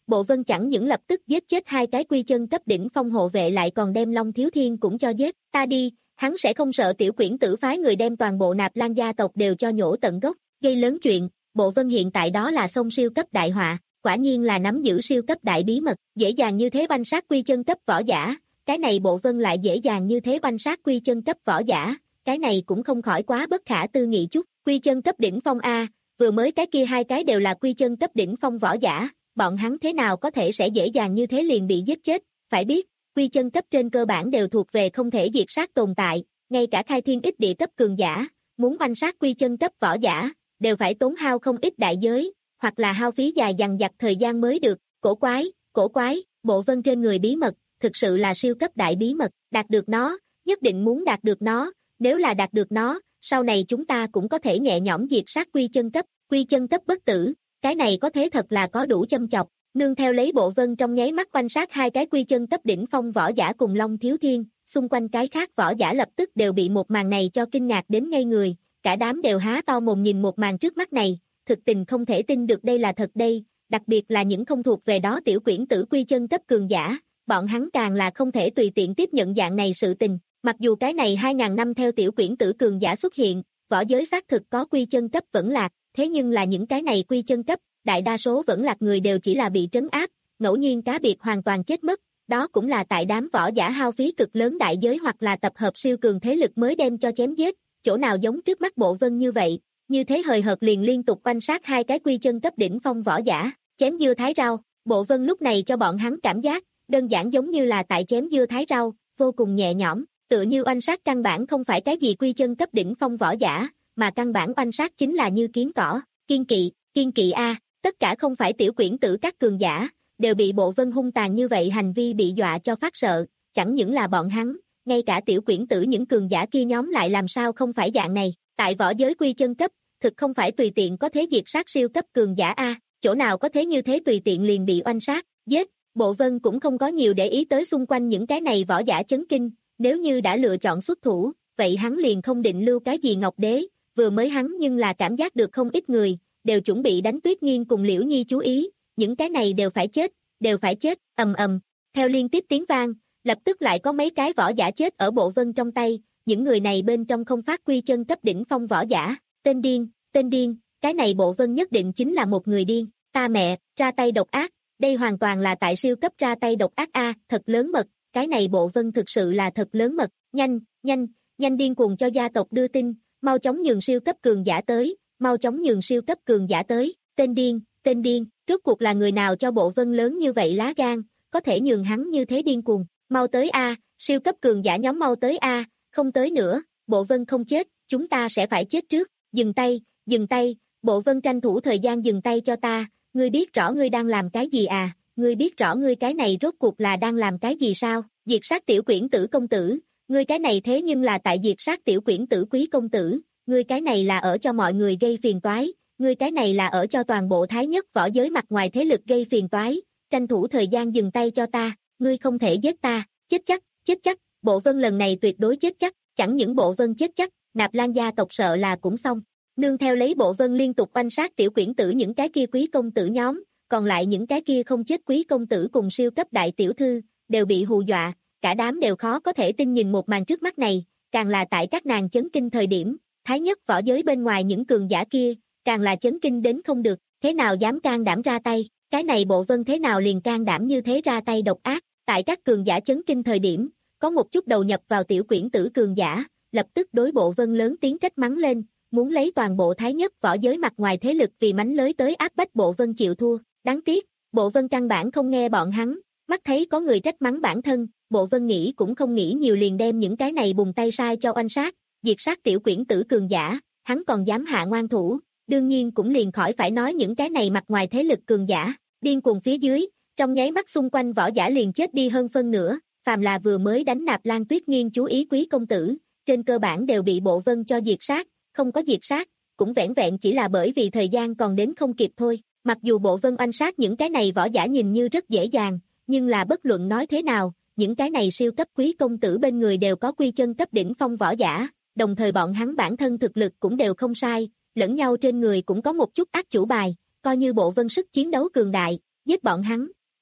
Bộ Vân chẳng những lập tức giết chết hai cái quy chân cấp đỉnh phong hộ vệ lại còn đem Long Thiếu Thiên cũng cho giết. Ta đi, hắn sẽ không sợ tiểu quyển tử phái người đem toàn bộ Nạp Lan gia tộc đều cho nhổ tận gốc, gây lớn chuyện. Bộ Vân hiện tại đó là xông siêu cấp đại họa, quả nhiên là nắm giữ siêu cấp đại bí mật, dễ dàng như thế banh sát quy chân cấp võ giả, cái này Bộ Vân lại dễ dàng như thế banh sát quy chân cấp võ giả, cái này cũng không khỏi quá bất khả tư nghị chút. Quy chân cấp đỉnh phong a, vừa mới cái kia hai cái đều là quy chân cấp đỉnh phong võ giả, bọn hắn thế nào có thể sẽ dễ dàng như thế liền bị giết chết, phải biết, quy chân cấp trên cơ bản đều thuộc về không thể diệt sát tồn tại, ngay cả khai thiên ích địa cấp cường giả, muốn banh sát quy chân cấp võ giả, đều phải tốn hao không ít đại giới, hoặc là hao phí dài dằng dặc thời gian mới được. Cổ quái, cổ quái, Bộ Vân trên người bí mật, thực sự là siêu cấp đại bí mật, đạt được nó, nhất định muốn đạt được nó, nếu là đạt được nó, sau này chúng ta cũng có thể nhẹ nhõm diệt sát quy chân cấp, quy chân cấp bất tử, cái này có thế thật là có đủ châm chọc. Nương theo lấy Bộ Vân trong nháy mắt quanh sát hai cái quy chân cấp đỉnh phong võ giả cùng Long Thiếu Thiên, xung quanh cái khác võ giả lập tức đều bị một màn này cho kinh ngạc đến ngây người, cả đám đều há to mồm nhìn một màn trước mắt này, thực tình không thể tin được đây là thật đây, đặc biệt là những không thuộc về đó tiểu quyển tử quy chân cấp cường giả, bọn hắn càng là không thể tùy tiện tiếp nhận dạng này sự tình. Mặc dù cái này hai ngàn năm theo tiểu quyển tử cường giả xuất hiện, võ giới xác thực có quy chân cấp vẫn lạc, thế nhưng là những cái này quy chân cấp, đại đa số vẫn lạc người đều chỉ là bị trấn áp, ngẫu nhiên cá biệt hoàn toàn chết mất, đó cũng là tại đám võ giả hao phí cực lớn đại giới hoặc là tập hợp siêu cường thế lực mới đem cho chém giết, chỗ nào giống trước mắt Bộ Vân như vậy, như thế hời hợt liền liên tục quanh sát hai cái quy chân cấp đỉnh phong võ giả, chém dưa thái rau. Bộ Vân lúc này cho bọn hắn cảm giác, đơn giản giống như là tại chém dưa thái rau, vô cùng nhẹ nhõm, tựa như oanh sát căn bản không phải cái gì quy chân cấp đỉnh phong võ giả, mà căn bản oanh sát chính là như kiến cỏ. Kiên kỵ, kiên kỵ a, tất cả không phải tiểu quyển tử các cường giả, đều bị Bộ Vân hung tàn như vậy hành vi bị dọa cho phát sợ, chẳng những là bọn hắn, ngay cả tiểu quyển tử những cường giả kia nhóm lại làm sao không phải dạng này, tại võ giới quy chân cấp, thực không phải tùy tiện có thế diệt sát siêu cấp cường giả a, chỗ nào có thế như thế tùy tiện liền bị oanh sát, giết. Bộ Vân cũng không có nhiều để ý tới xung quanh những cái này võ giả chấn kinh, nếu như đã lựa chọn xuất thủ, vậy hắn liền không định lưu cái gì Ngọc Đế, vừa mới hắn nhưng là cảm giác được không ít người, đều chuẩn bị đánh Tuyết Nghiên cùng Liễu Nhi chú ý, những cái này đều phải chết, đều phải chết, ầm ầm, theo liên tiếp tiếng vang, lập tức lại có mấy cái võ giả chết ở Bộ Vân trong tay, những người này bên trong không phát quy chân cấp đỉnh phong võ giả, tên điên, tên điên, cái này Bộ Vân nhất định chính là một người điên, ta mẹ, ra tay độc ác, đây hoàn toàn là tại siêu cấp ra tay độc ác a, thật lớn mật, cái này Bộ Vân thực sự là thật lớn mật, nhanh, nhanh, nhanh điên cuồng cho gia tộc đưa tin, mau chóng nhường siêu cấp cường giả tới, mau chóng nhường siêu cấp cường giả tới, tên điên, tên điên, rốt cuộc là người nào cho Bộ Vân lớn như vậy lá gan, có thể nhường hắn như thế điên cuồng, mau tới a, siêu cấp cường giả nhóm mau tới a, không tới nữa, Bộ Vân không chết, chúng ta sẽ phải chết trước, dừng tay, dừng tay, Bộ Vân tranh thủ thời gian dừng tay cho ta, ngươi biết rõ ngươi đang làm cái gì à, ngươi biết rõ ngươi cái này rốt cuộc là đang làm cái gì sao, diệt sát tiểu quyển tử công tử, ngươi cái này thế nhưng là tại diệt sát tiểu quyển tử quý công tử, ngươi cái này là ở cho mọi người gây phiền toái, ngươi cái này là ở cho toàn bộ thái nhất võ giới mặt ngoài thế lực gây phiền toái, tranh thủ thời gian dừng tay cho ta, ngươi không thể giết ta, chết chắc, chết chắc, Bộ Vân lần này tuyệt đối chết chắc, chẳng những Bộ Vân chết chắc, Nạp Lan gia tộc sợ là cũng xong. Nương theo lấy Bộ Vân liên tục oanh sát tiểu quyển tử những cái kia quý công tử nhóm, còn lại những cái kia không chết quý công tử cùng siêu cấp đại tiểu thư, đều bị hù dọa, cả đám đều khó có thể tin nhìn một màn trước mắt này, càng là tại các nàng chấn kinh thời điểm, thái nhất võ giới bên ngoài những cường giả kia, càng là chấn kinh đến không được, thế nào dám can đảm ra tay, cái này Bộ Vân thế nào liền can đảm như thế ra tay độc ác, tại các cường giả chấn kinh thời điểm, có một chút đầu nhập vào tiểu quyển tử cường giả, lập tức đối Bộ Vân lớn tiếng trách mắng lên, muốn lấy toàn bộ thái nhất võ giới mặt ngoài thế lực vì mánh lới tới áp bách Bộ Vân chịu thua, đáng tiếc, Bộ Vân căn bản không nghe bọn hắn, mắt thấy có người trách mắng bản thân, Bộ Vân nghĩ cũng không nghĩ nhiều liền đem những cái này bùng tay sai cho oanh sát, diệt sát tiểu quyển tử cường giả, hắn còn dám hạ ngoan thủ, đương nhiên cũng liền khỏi phải nói những cái này mặt ngoài thế lực cường giả, điên cuồng phía dưới, trong nháy mắt xung quanh võ giả liền chết đi hơn phân nửa, phàm là vừa mới đánh Nạp Lan Tuyết Nghiên chú ý quý công tử, trên cơ bản đều bị Bộ Vân cho diệt sát, không có diệt sát, cũng vẻn vẹn chỉ là bởi vì thời gian còn đến không kịp thôi, mặc dù Bộ Vân oanh sát những cái này võ giả nhìn như rất dễ dàng, nhưng là bất luận nói thế nào, những cái này siêu cấp quý công tử bên người đều có quy chân cấp đỉnh phong võ giả, đồng thời bọn hắn bản thân thực lực cũng đều không sai, lẫn nhau trên người cũng có một chút ác chủ bài, coi như Bộ Vân sức chiến đấu cường đại, giết bọn hắn,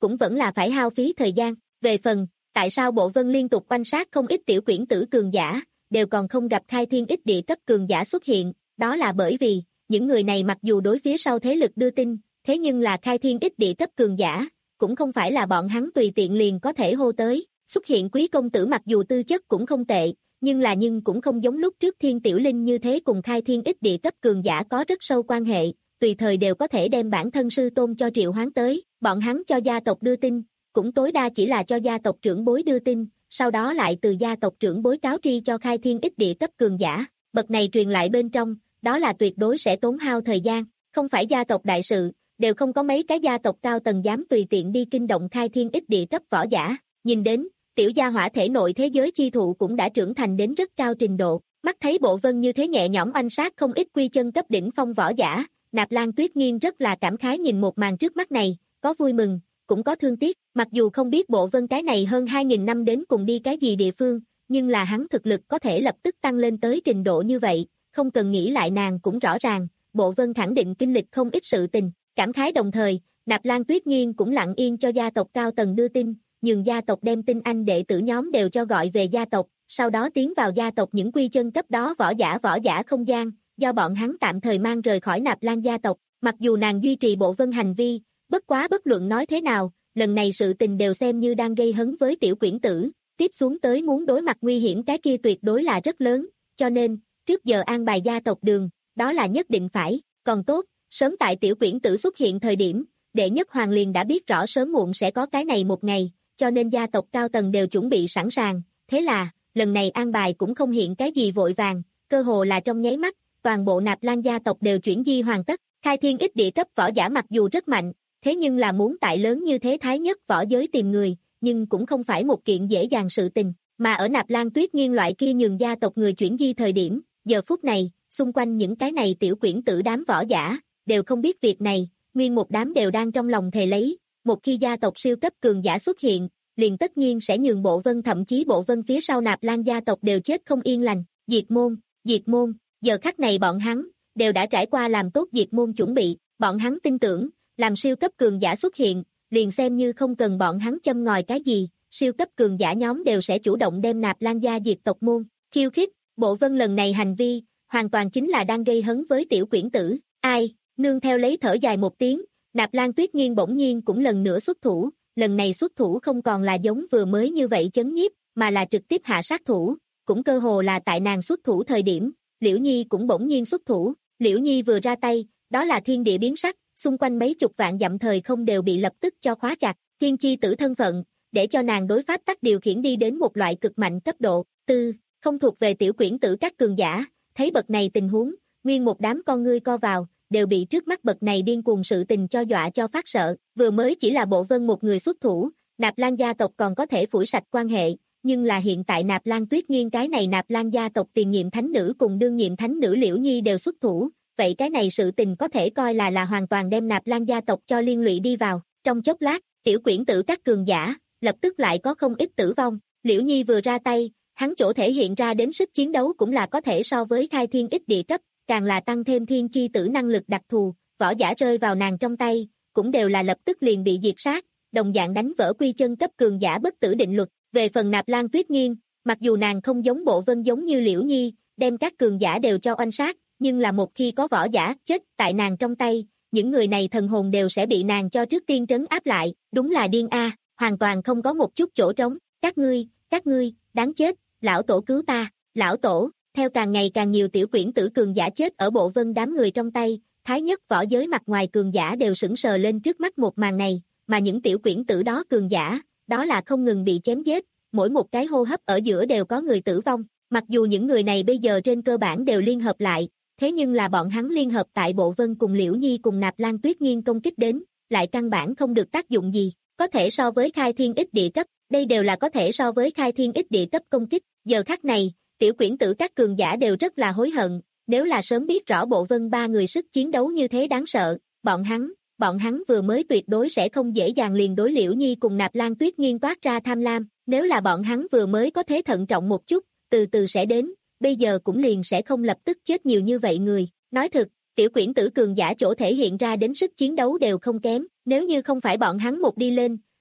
cũng vẫn là phải hao phí thời gian. Về phần, tại sao Bộ Vân liên tục oanh sát không ít tiểu quyển tử cường giả, đều còn không gặp khai thiên ích địa cấp cường giả xuất hiện, đó là bởi vì, những người này mặc dù đối phía sau thế lực đưa tin, thế nhưng là khai thiên ích địa cấp cường giả, cũng không phải là bọn hắn tùy tiện liền có thể hô tới. Xuất hiện Quý công tử mặc dù tư chất cũng không tệ, nhưng là nhưng cũng không giống lúc trước Thiên Tiểu Linh như thế cùng khai thiên ích địa cấp cường giả có rất sâu quan hệ, tùy thời đều có thể đem bản thân sư tôn cho triệu hoán tới. Bọn hắn cho gia tộc đưa tin, cũng tối đa chỉ là cho gia tộc trưởng bối đưa tin, sau đó lại từ gia tộc trưởng bối cáo tri cho khai thiên ích địa cấp cường giả. Bậc này truyền lại bên trong, đó là tuyệt đối sẽ tốn hao thời gian, không phải gia tộc đại sự, đều không có mấy cái gia tộc cao tầng dám tùy tiện đi kinh động khai thiên ích địa cấp võ giả. Nhìn đến, tiểu gia hỏa thể nội thế giới chi thụ cũng đã trưởng thành đến rất cao trình độ, mắt thấy Bộ Vân như thế nhẹ nhõm oanh sát không ít quy chân cấp đỉnh phong võ giả, Nạp Lan Tuyết Nghiên rất là cảm khái nhìn một màn trước mắt này, có vui mừng, cũng có thương tiếc, mặc dù không biết Bộ Vân cái này hơn hai nghìn năm đến cùng đi cái gì địa phương, nhưng là hắn thực lực có thể lập tức tăng lên tới trình độ như vậy, không cần nghĩ lại nàng cũng rõ ràng, Bộ Vân khẳng định kinh lịch không ít sự tình, cảm khái đồng thời, Nạp Lan Tuyết Nghiên cũng lặng yên cho gia tộc cao tầng đưa tin, nhường gia tộc đem tinh anh đệ tử nhóm đều cho gọi về gia tộc, sau đó tiến vào gia tộc những quy chân cấp đó võ giả võ giả không gian, do bọn hắn tạm thời mang rời khỏi Nạp Lan gia tộc, mặc dù nàng duy trì Bộ Vân hành vi, bất quá bất luận nói thế nào, lần này sự tình đều xem như đang gây hấn với tiểu quyển tử, tiếp xuống tới muốn đối mặt nguy hiểm cái kia tuyệt đối là rất lớn, cho nên, trước giờ an bài gia tộc đường, đó là nhất định phải, còn tốt, sớm tại tiểu quyển tử xuất hiện thời điểm, đệ nhất hoàng liền đã biết rõ sớm muộn sẽ có cái này một ngày, cho nên gia tộc cao tầng đều chuẩn bị sẵn sàng, thế là, lần này an bài cũng không hiện cái gì vội vàng, cơ hồ là trong nháy mắt, toàn bộ Nạp Lan gia tộc đều chuyển di hoàn tất, khai thiên ích địa cấp võ giả mặc dù rất mạnh, thế nhưng là muốn tại lớn như thế thái nhất võ giới tìm người, nhưng cũng không phải một kiện dễ dàng sự tình, mà ở Nạp Lan Tuyết Nghiên loại kia nhường gia tộc người chuyển di thời điểm, giờ phút này, xung quanh những cái này tiểu quyển tử đám võ giả, đều không biết việc này, nguyên một đám đều đang trong lòng thề lấy, một khi gia tộc siêu cấp cường giả xuất hiện, liền tất nhiên sẽ nhường Bộ Vân thậm chí Bộ Vân phía sau Nạp Lan gia tộc đều chết không yên lành, diệt môn, diệt môn, giờ khắc này bọn hắn, đều đã trải qua làm tốt diệt môn chuẩn bị, bọn hắn tin tưởng, làm siêu cấp cường giả xuất hiện, liền xem như không cần bọn hắn châm ngòi cái gì, siêu cấp cường giả nhóm đều sẽ chủ động đem Nạp Lan gia diệt tộc môn, khiêu khích, Bộ Vân lần này hành vi, hoàn toàn chính là đang gây hấn với tiểu quyển tử, ai, nương theo lấy thở dài một tiếng, Nạp Lan Tuyết Nghiên bỗng nhiên cũng lần nữa xuất thủ, lần này xuất thủ không còn là giống vừa mới như vậy chấn nhiếp, mà là trực tiếp hạ sát thủ, cũng cơ hồ là tại nàng xuất thủ thời điểm, Liễu Nhi cũng bỗng nhiên xuất thủ, Liễu Nhi vừa ra tay, đó là thiên địa biến sắc, xung quanh mấy chục vạn dặm thời không đều bị lập tức cho khóa chặt, thiên chi tử thân phận, để cho nàng đối pháp tắc điều khiển đi đến một loại cực mạnh cấp độ, tư, không thuộc về tiểu quyển tử các cường giả, thấy bậc này tình huống, nguyên một đám con ngươi co vào, đều bị trước mắt bậc này điên cuồng sự tình cho dọa cho phát sợ, vừa mới chỉ là Bộ Vân một người xuất thủ, Nạp Lan gia tộc còn có thể phủi sạch quan hệ, nhưng là hiện tại Nạp Lan Tuyết Nghiên cái này Nạp Lan gia tộc tiền nhiệm thánh nữ cùng đương nhiệm thánh nữ Liễu Nhi đều xuất thủ, vậy cái này sự tình có thể coi là là hoàn toàn đem Nạp Lan gia tộc cho liên lụy đi vào, trong chốc lát, tiểu quyển tử các cường giả, lập tức lại có không ít tử vong, Liễu Nhi vừa ra tay, hắn chỗ thể hiện ra đến sức chiến đấu cũng là có thể so với khai thiên ích địa cấp, càng là tăng thêm thiên chi tử năng lực đặc thù, võ giả rơi vào nàng trong tay, cũng đều là lập tức liền bị diệt sát, đồng dạng đánh vỡ quy chân cấp cường giả bất tử định luật. Về phần Nạp Lan Tuyết Nghiên, mặc dù nàng không giống Bộ Vân giống như Liễu Nhi, đem các cường giả đều cho oanh sát, nhưng là một khi có võ giả chết tại nàng trong tay, những người này thần hồn đều sẽ bị nàng cho trước tiên trấn áp lại, đúng là điên a, hoàn toàn không có một chút chỗ trống, các ngươi, các ngươi, đáng chết, lão tổ cứu ta, lão tổ. Theo càng ngày càng nhiều tiểu quyển tử cường giả chết ở Bộ Vân đám người trong tay, thái nhất võ giới mặt ngoài cường giả đều sững sờ lên trước mắt một màn này, mà những tiểu quyển tử đó cường giả, đó là không ngừng bị chém giết, mỗi một cái hô hấp ở giữa đều có người tử vong, mặc dù những người này bây giờ trên cơ bản đều liên hợp lại, thế nhưng là bọn hắn liên hợp tại Bộ Vân cùng Liễu Nhi cùng Nạp Lan Tuyết Nghiên công kích đến, lại căn bản không được tác dụng gì, có thể so với khai thiên ích địa cấp, đây đều là có thể so với khai thiên ích địa cấp công kích, giờ khắc này, tiểu quyển tử các cường giả đều rất là hối hận, nếu là sớm biết rõ Bộ Vân ba người sức chiến đấu như thế đáng sợ, bọn hắn, bọn hắn vừa mới tuyệt đối sẽ không dễ dàng liền đối Liễu Nhi cùng Nạp Lan Tuyết Nghiên toát ra tham lam, nếu là bọn hắn vừa mới có thế thận trọng một chút, từ từ sẽ đến, bây giờ cũng liền sẽ không lập tức chết nhiều như vậy người, nói thực, tiểu quyển tử cường giả chỗ thể hiện ra đến sức chiến đấu đều không kém, nếu như không phải bọn hắn một đi lên,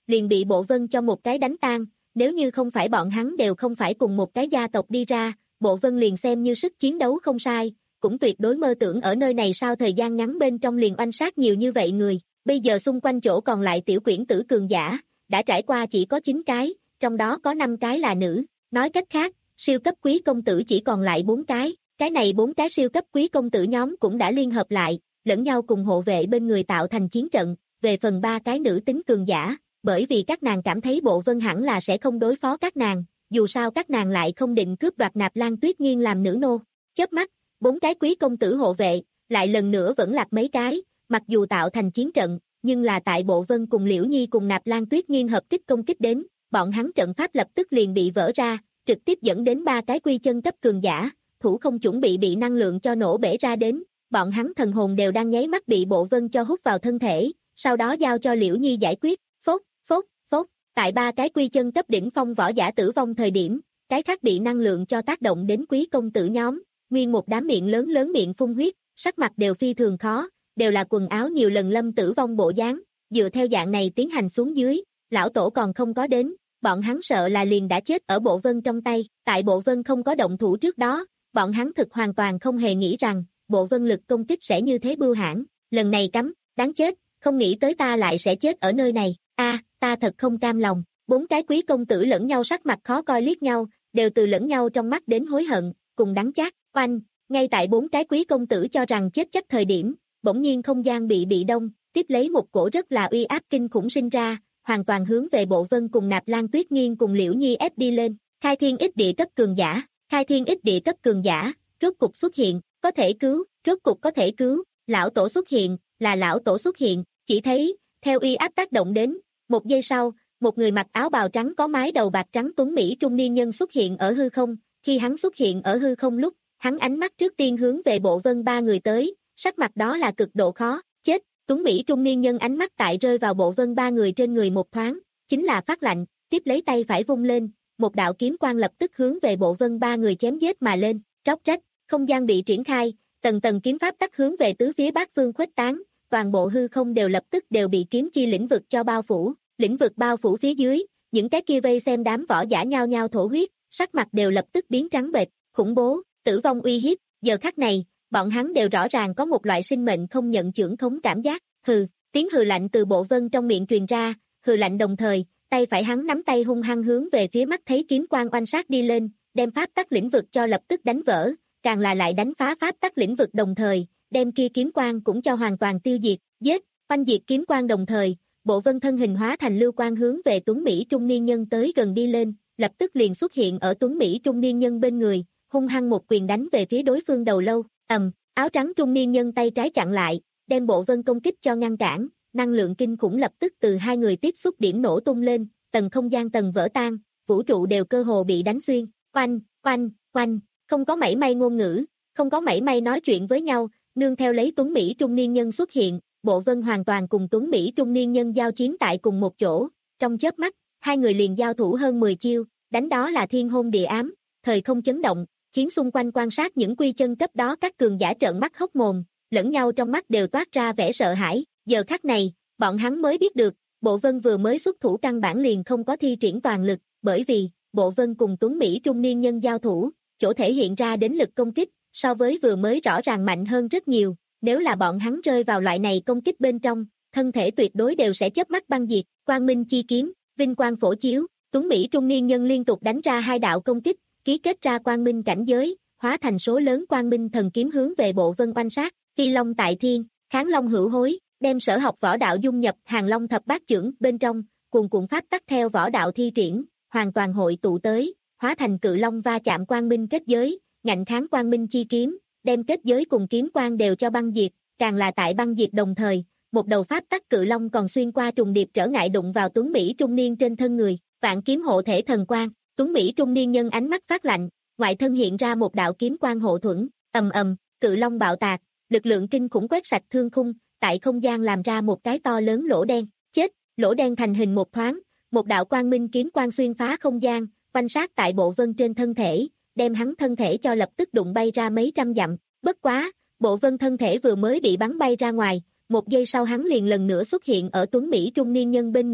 liền bị Bộ Vân cho một cái đánh tan, nếu như không phải bọn hắn đều không phải cùng một cái gia tộc đi ra, Bộ Vân liền xem như sức chiến đấu không sai, cũng tuyệt đối mơ tưởng ở nơi này sau thời gian ngắn bên trong liền oanh sát nhiều như vậy người, bây giờ xung quanh chỗ còn lại tiểu quyển tử cường giả, đã trải qua chỉ có chín cái, trong đó có năm cái là nữ, nói cách khác, siêu cấp quý công tử chỉ còn lại bốn cái, cái này bốn cái siêu cấp quý công tử nhóm cũng đã liên hợp lại, lẫn nhau cùng hộ vệ bên người tạo thành chiến trận, về phần ba cái nữ tính cường giả, bởi vì các nàng cảm thấy Bộ Vân hẳn là sẽ không đối phó các nàng, dù sao các nàng lại không định cướp đoạt Nạp Lan Tuyết Nghiên làm nữ nô. Chớp mắt, bốn cái quý công tử hộ vệ, lại lần nữa vẫn lạc mấy cái, mặc dù tạo thành chiến trận, nhưng là tại Bộ Vân cùng Liễu Nhi cùng Nạp Lan Tuyết Nghiên hợp kích công kích đến, bọn hắn trận pháp lập tức liền bị vỡ ra, trực tiếp dẫn đến ba cái quy chân cấp cường giả, thủ không chuẩn bị bị năng lượng cho nổ bể ra đến, bọn hắn thần hồn đều đang nháy mắt bị Bộ Vân cho hút vào thân thể, sau đó giao cho Liễu Nhi giải quyết, phốt, phốt, phốt, tại ba cái quy chân cấp đỉnh phong võ giả tử vong thời điểm, cái khác bị năng lượng cho tác động đến quý công tử nhóm, nguyên một đám miệng lớn lớn miệng phun huyết, sắc mặt đều phi thường khó, đều là quần áo nhiều lần lâm tử vong bộ dáng, dựa theo dạng này tiến hành xuống dưới, lão tổ còn không có đến, bọn hắn sợ là liền đã chết ở Bộ Vân trong tay, tại Bộ Vân không có động thủ trước đó, bọn hắn thực hoàn toàn không hề nghĩ rằng, Bộ Vân lực công kích sẽ như thế bưu hãn, lần này cắm, đáng chết, không nghĩ tới ta lại sẽ chết ở nơi này, a, ta thật không cam lòng, bốn cái quý công tử lẫn nhau sắc mặt khó coi liếc nhau, đều từ lẫn nhau trong mắt đến hối hận, cùng đắng chát, oanh, ngay tại bốn cái quý công tử cho rằng chết chắc thời điểm, bỗng nhiên không gian bị bị đông, tiếp lấy một cổ rất là uy áp kinh khủng sinh ra, hoàn toàn hướng về Bộ Vân cùng Nạp Lan Tuyết Nghiên cùng Liễu Nhi ép đi lên, khai thiên ích địa cấp cường giả, khai thiên ích địa cấp cường giả, rốt cục xuất hiện, có thể cứu, rốt cục có thể cứu, lão tổ xuất hiện, là lão tổ xuất hiện, chỉ thấy, theo uy áp tác động đến, một giây sau, một người mặc áo bào trắng có mái đầu bạc trắng tuấn mỹ trung niên nhân xuất hiện ở hư không, khi hắn xuất hiện ở hư không lúc, hắn ánh mắt trước tiên hướng về Bộ Vân ba người tới, sắc mặt đó là cực độ khó, chết, tuấn mỹ trung niên nhân ánh mắt tại rơi vào Bộ Vân ba người trên người một thoáng, chính là phát lạnh, tiếp lấy tay phải vung lên, một đạo kiếm quang lập tức hướng về Bộ Vân ba người chém giết mà lên, róc rách, không gian bị triển khai, tầng tầng kiếm pháp tắc hướng về tứ phía bát phương khuếch tán, toàn bộ hư không đều lập tức đều bị kiếm chi lĩnh vực cho bao phủ, lĩnh vực bao phủ phía dưới, những cái kia vây xem đám võ giả nhao nhao thổ huyết, sắc mặt đều lập tức biến trắng bệch, khủng bố, tử vong uy hiếp, giờ khắc này, bọn hắn đều rõ ràng có một loại sinh mệnh không nhận chưởng khống cảm giác, hừ, tiếng hừ lạnh từ Bộ Vân trong miệng truyền ra, hừ lạnh đồng thời, tay phải hắn nắm tay hung hăng hướng về phía mắt thấy kiếm quang oanh sát đi lên, đem pháp tắc lĩnh vực cho lập tức đánh vỡ, càng là lại đánh phá pháp tắc lĩnh vực đồng thời, đem kia kiếm quang cũng cho hoàn toàn tiêu diệt, giết, oanh diệt kiếm quang đồng thời, Bộ Vân thân hình hóa thành lưu quang hướng về Tuấn Mỹ trung niên nhân tới gần đi lên, lập tức liền xuất hiện ở Tuấn Mỹ trung niên nhân bên người, hung hăng một quyền đánh về phía đối phương đầu lâu, ầm, áo trắng trung niên nhân tay trái chặn lại, đem Bộ Vân công kích cho ngăn cản, năng lượng kinh khủng lập tức từ hai người tiếp xúc điểm nổ tung lên, tầng không gian tầng vỡ tan, vũ trụ đều cơ hồ bị đánh xuyên, oanh, oanh, oanh, không có mảy may ngôn ngữ, không có mảy may nói chuyện với nhau, nương theo lấy Tuấn Mỹ trung niên nhân xuất hiện, Bộ Vân hoàn toàn cùng Tuấn Mỹ trung niên nhân giao chiến tại cùng một chỗ, trong chớp mắt, hai người liền giao thủ hơn mười chiêu, đánh đó là thiên hôn địa ám, thời không chấn động, khiến xung quanh quan sát những quy chân cấp đó các cường giả trợn mắt hốc mồm, lẫn nhau trong mắt đều toát ra vẻ sợ hãi, giờ khắc này, bọn hắn mới biết được, Bộ Vân vừa mới xuất thủ căn bản liền không có thi triển toàn lực, bởi vì, Bộ Vân cùng Tuấn Mỹ trung niên nhân giao thủ, chỗ thể hiện ra đến lực công kích, so với vừa mới rõ ràng mạnh hơn rất nhiều, nếu là bọn hắn rơi vào loại này công kích bên trong, thân thể tuyệt đối đều sẽ chớp mắt băng diệt, Quang Minh chi kiếm, vinh quang phổ chiếu, Tuấn Mỹ trung niên nhân liên tục đánh ra hai đạo công kích, ký kết ra Quang Minh cảnh giới, hóa thành số lớn Quang Minh thần kiếm hướng về Bộ Vân oanh sát, Phi Long tại thiên, Kháng Long hữu hối, đem sở học võ đạo dung nhập Hàng Long thập bát chưởng bên trong, cuồn cuộn pháp tắc theo võ đạo thi triển, hoàn toàn hội tụ tới, hóa thành Cự Long va chạm Quang Minh kết giới, ngạnh kháng Quang Minh chi kiếm, đem kết giới cùng kiếm quang đều cho băng diệt, càng là tại băng diệt đồng thời, một đầu pháp tắc Cự Long còn xuyên qua trùng điệp trở ngại đụng vào Tuấn Mỹ trung niên trên thân người, Vạn kiếm hộ thể thần quang, Tuấn Mỹ trung niên nhân ánh mắt phát lạnh, ngoại thân hiện ra một đạo kiếm quang hộ thuẫn, ầm ầm, Cự Long bạo tạc, lực lượng kinh khủng quét sạch thương khung, tại không gian làm ra một cái to lớn lỗ đen, chết, lỗ đen thành hình một thoáng, một đạo quang minh kiếm quang xuyên phá không gian, quanh sát tại Bộ Vân trên thân thể, đem hắn thân thể cho lập tức đụng bay ra mấy trăm dặm, bất quá, Bộ Vân thân thể vừa mới bị bắn bay ra ngoài, một giây sau hắn liền lần nữa xuất hiện ở Tuấn Mỹ trung niên nhân bên người,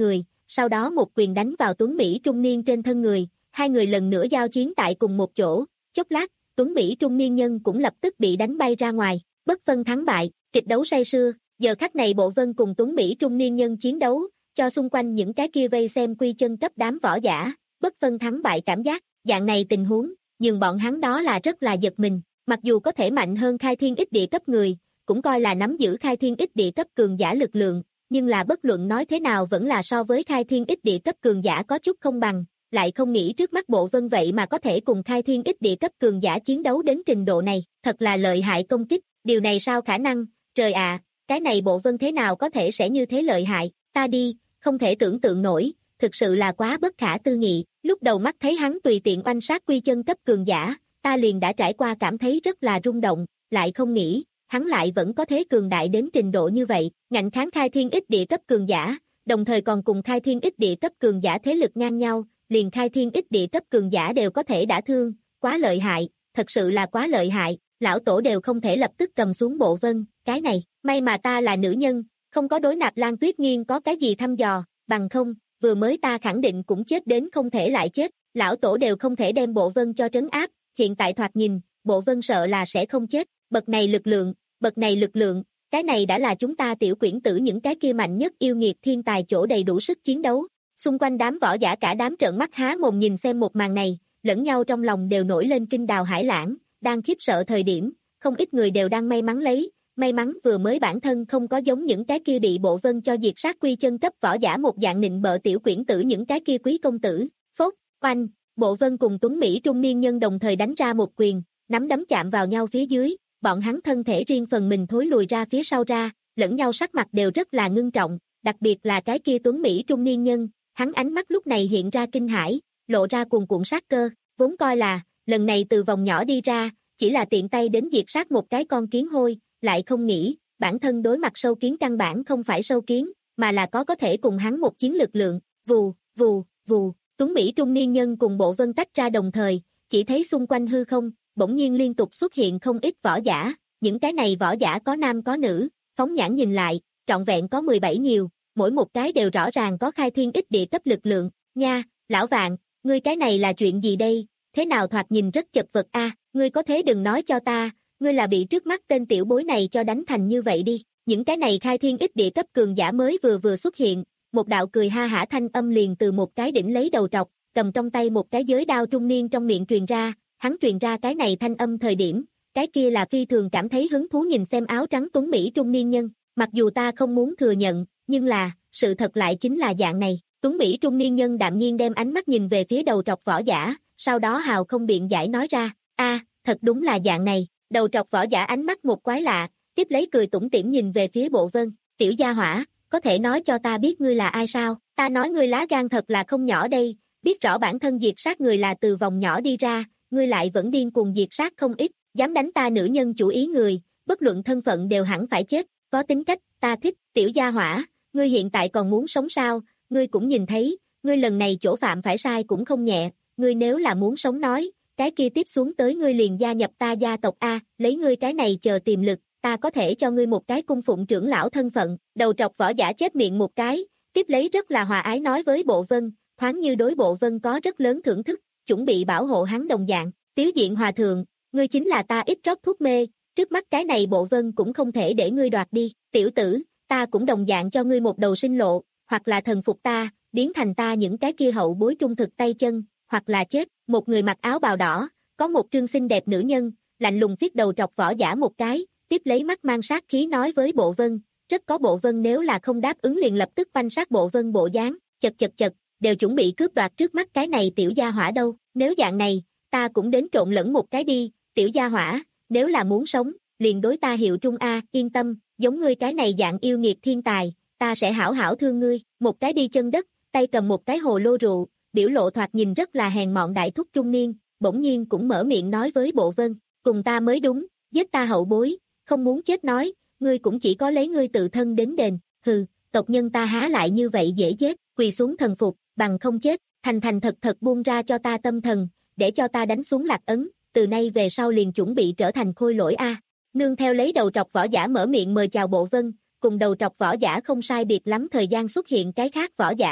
sau đó một quyền đánh vào Tuấn Mỹ trung niên trên thân người, hai người lần nữa giao chiến tại cùng một chỗ, chốc lát, Tuấn Mỹ trung niên nhân cũng lập tức bị đánh bay ra ngoài, bất phân thắng bại, kịch đấu say sưa, giờ khắc này Bộ Vân cùng Tuấn Mỹ trung niên nhân chiến đấu, cho xung quanh những cái kia vây xem quy chân cấp đám võ giả, bất phân thắng bại cảm giác, dạng này tình huống, nhưng bọn hắn đó là rất là giật mình, mặc dù có thể mạnh hơn khai thiên ích địa cấp người, cũng coi là nắm giữ khai thiên ích địa cấp cường giả lực lượng, nhưng là bất luận nói thế nào vẫn là so với khai thiên ích địa cấp cường giả có chút không bằng, lại không nghĩ trước mắt Bộ Vân vậy mà có thể cùng khai thiên ích địa cấp cường giả chiến đấu đến trình độ này, thật là lợi hại công kích, điều này sao khả năng, trời ạ, cái này Bộ Vân thế nào có thể sẽ như thế lợi hại, ta đi, không thể tưởng tượng nổi, thực sự là quá bất khả tư nghị, lúc đầu mắt thấy hắn tùy tiện oanh sát quy chân cấp cường giả, ta liền đã trải qua cảm thấy rất là rung động, lại không nghĩ, hắn lại vẫn có thế cường đại đến trình độ như vậy, ngạnh kháng khai thiên ích địa cấp cường giả, đồng thời còn cùng khai thiên ích địa cấp cường giả thế lực ngang nhau, liền khai thiên ích địa cấp cường giả đều có thể đả thương, quá lợi hại, thật sự là quá lợi hại, lão tổ đều không thể lập tức cầm xuống Bộ Vân, cái này, may mà ta là nữ nhân, không có đối Nạp Lan Tuyết Nghiên có cái gì thăm dò, bằng không, vừa mới ta khẳng định cũng chết đến không thể lại chết, lão tổ đều không thể đem Bộ Vân cho trấn áp, hiện tại thoạt nhìn, Bộ Vân sợ là sẽ không chết, bậc này lực lượng, bậc này lực lượng, cái này đã là chúng ta tiểu quyển tử những cái kia mạnh nhất yêu nghiệt thiên tài chỗ đầy đủ sức chiến đấu. Xung quanh đám võ giả cả đám trợn mắt há mồm nhìn xem một màn này, lẫn nhau trong lòng đều nổi lên kinh đào hải lãng, đang khiếp sợ thời điểm, không ít người đều đang may mắn lấy, may mắn vừa mới bản thân không có giống những cái kia bị Bộ Vân cho diệt sát quy chân cấp võ giả một dạng nịnh bợ tiểu quyển tử những cái kia quý công tử. Phốt, oanh, Bộ Vân cùng Tuấn Mỹ trung niên nhân đồng thời đánh ra một quyền, nắm đấm chạm vào nhau phía dưới, bọn hắn thân thể riêng phần mình thối lùi ra phía sau ra, lẫn nhau sắc mặt đều rất là ngưng trọng, đặc biệt là cái kia Tuấn Mỹ trung niên nhân, hắn ánh mắt lúc này hiện ra kinh hãi, lộ ra cuồn cuộn sát cơ, vốn coi là, lần này từ vòng nhỏ đi ra, chỉ là tiện tay đến diệt sát một cái con kiến hôi, lại không nghĩ, bản thân đối mặt sâu kiến căn bản không phải sâu kiến, mà là có có thể cùng hắn một chiến lực lượng, vù, vù, vù, Tuấn Mỹ trung niên nhân cùng Bộ Vân tách ra đồng thời, chỉ thấy xung quanh hư không, bỗng nhiên liên tục xuất hiện không ít võ giả, những cái này võ giả có nam có nữ, phóng nhãn nhìn lại, trọn vẹn có mười bảy nhiều, mỗi một cái đều rõ ràng có khai thiên ích địa cấp lực lượng, nha, lão vạn, ngươi cái này là chuyện gì đây, thế nào thoạt nhìn rất chật vật a, ngươi có thế đừng nói cho ta, ngươi là bị trước mắt tên tiểu bối này cho đánh thành như vậy đi, những cái này khai thiên ích địa cấp cường giả mới vừa vừa xuất hiện, một đạo cười ha hả thanh âm liền từ một cái đỉnh lấy đầu trọc, cầm trong tay một cái giới đao trung niên trong miệng truyền ra, hắn truyền ra cái này thanh âm thời điểm, cái kia là phi thường cảm thấy hứng thú nhìn xem áo trắng Tuấn Mỹ trung niên nhân, mặc dù ta không muốn thừa nhận, nhưng là, sự thật lại chính là dạng này, Tuấn Mỹ trung niên nhân đạm nhiên đem ánh mắt nhìn về phía đầu trọc võ giả, sau đó hào không biện giải nói ra, a, thật đúng là dạng này, đầu trọc võ giả ánh mắt một quái lạ, tiếp lấy cười tủm tỉm nhìn về phía Bộ Vân, tiểu gia hỏa, có thể nói cho ta biết ngươi là ai sao, ta nói ngươi lá gan thật là không nhỏ đây, biết rõ bản thân diệt sát người là từ vòng nhỏ đi ra, ngươi lại vẫn điên cuồng diệt sát không ít, dám đánh ta nữ nhân chủ ý người, bất luận thân phận đều hẳn phải chết, có tính cách, ta thích, tiểu gia hỏa, ngươi hiện tại còn muốn sống sao, ngươi cũng nhìn thấy, ngươi lần này chỗ phạm phải sai cũng không nhẹ, ngươi nếu là muốn sống nói, cái kia tiếp xuống tới ngươi liền gia nhập ta gia tộc A, lấy ngươi cái này chờ tiềm lực, ta có thể cho ngươi một cái cung phụng trưởng lão thân phận, đầu trọc võ giả chép miệng một cái, tiếp lấy rất là hòa ái nói với Bộ Vân, thoáng như đối Bộ Vân có rất lớn thưởng thức, chuẩn bị bảo hộ hắn đồng dạng, Tiếu Diện Hòa Thượng, ngươi chính là ta ít rót thuốc mê, trước mắt cái này Bộ Vân cũng không thể để ngươi đoạt đi, tiểu tử, ta cũng đồng dạng cho ngươi một đầu sinh lộ, hoặc là thần phục ta, biến thành ta những cái kia hậu bối trung thực tay chân, hoặc là chết, một người mặc áo bào đỏ, có một trương xinh đẹp nữ nhân, lạnh lùng phiết đầu trọc võ giả một cái, tiếp lấy mắt mang sát khí nói với Bộ Vân, rất có Bộ Vân nếu là không đáp ứng liền lập tức banh sát Bộ Vân bộ dáng, chật chật chật, đều chuẩn bị cướp đoạt trước mắt cái này tiểu gia hỏa đâu, nếu dạng này, ta cũng đến trộn lẫn một cái đi, tiểu gia hỏa, nếu là muốn sống, liền đối ta hiệu trung A, yên tâm, giống ngươi cái này dạng yêu nghiệt thiên tài, ta sẽ hảo hảo thương ngươi, một cái đi chân đất, tay cầm một cái hồ lô rượu, biểu lộ thoạt nhìn rất là hèn mọn đại thúc trung niên, bỗng nhiên cũng mở miệng nói với Bộ Vân, cùng ta mới đúng, giết ta hậu bối, không muốn chết nói, ngươi cũng chỉ có lấy ngươi tự thân đến đền, hừ, tộc nhân ta há lại như vậy dễ giết, quỳ xuống thần phục, bằng không chết, thành thành thật thật buông ra cho ta tâm thần, để cho ta đánh xuống lạc ấn, từ nay về sau liền chuẩn bị trở thành khôi lỗi A. Nương theo lấy đầu trọc võ giả mở miệng mời chào Bộ Vân, cùng đầu trọc võ giả không sai biệt lắm thời gian xuất hiện cái khác võ giả,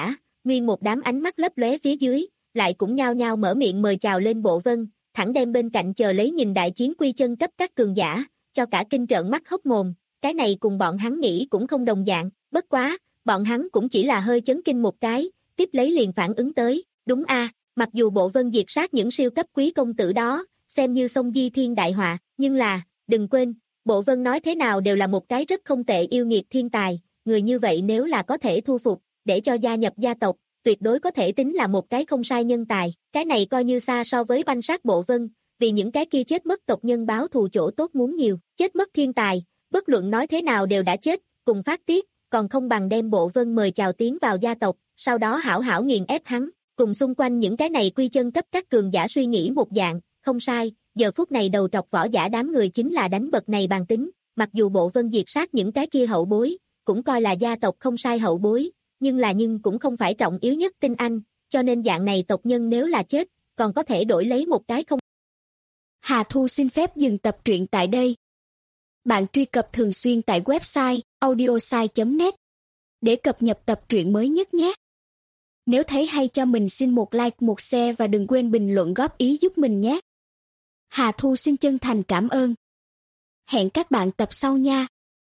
nguyên một đám ánh mắt lấp lóe phía dưới, lại cũng nhao nhao mở miệng mời chào lên Bộ Vân, thẳng đem bên cạnh chờ lấy nhìn đại chiến quy chân cấp các cường giả, cho cả kinh trợn mắt hốc mồm, cái này cùng bọn hắn nghĩ cũng không đồng dạng, bất quá, bọn hắn cũng chỉ là hơi chấn kinh một cái, tiếp lấy liền phản ứng tới, đúng a, mặc dù Bộ Vân diệt sát những siêu cấp quý công tử đó, xem như sông di thiên đại họa, nhưng là, đừng quên, Bộ Vân nói thế nào đều là một cái rất không tệ yêu nghiệt thiên tài, người như vậy nếu là có thể thu phục, để cho gia nhập gia tộc, tuyệt đối có thể tính là một cái không sai nhân tài, cái này coi như xa so với banh sát Bộ Vân, vì những cái kia chết mất tộc nhân báo thù chỗ tốt muốn nhiều, chết mất thiên tài, bất luận nói thế nào đều đã chết, cùng phát tiết, còn không bằng đem Bộ Vân mời chào tiến vào gia tộc, sau đó hảo hảo nghiền ép hắn, cùng xung quanh những cái này quy chân cấp các cường giả suy nghĩ một dạng, không sai, giờ phút này đầu trọc võ giả đám người chính là đánh bật này bàn tính, mặc dù Bộ Vân diệt sát những cái kia hậu bối, cũng coi là gia tộc không sai hậu bối, nhưng là nhưng cũng không phải trọng yếu nhất tinh anh, cho nên dạng này tộc nhân nếu là chết, còn có thể đổi lấy một cái không. Hà Thu xin phép dừng tập truyện tại đây. Bạn truy cập thường xuyên tại website audiosai chấm net để cập nhật tập truyện mới nhất nhé. Nếu thấy hay cho mình xin một like, một share và đừng quên bình luận góp ý giúp mình nhé. Hà Thu xin chân thành cảm ơn. Hẹn các bạn tập sau nha.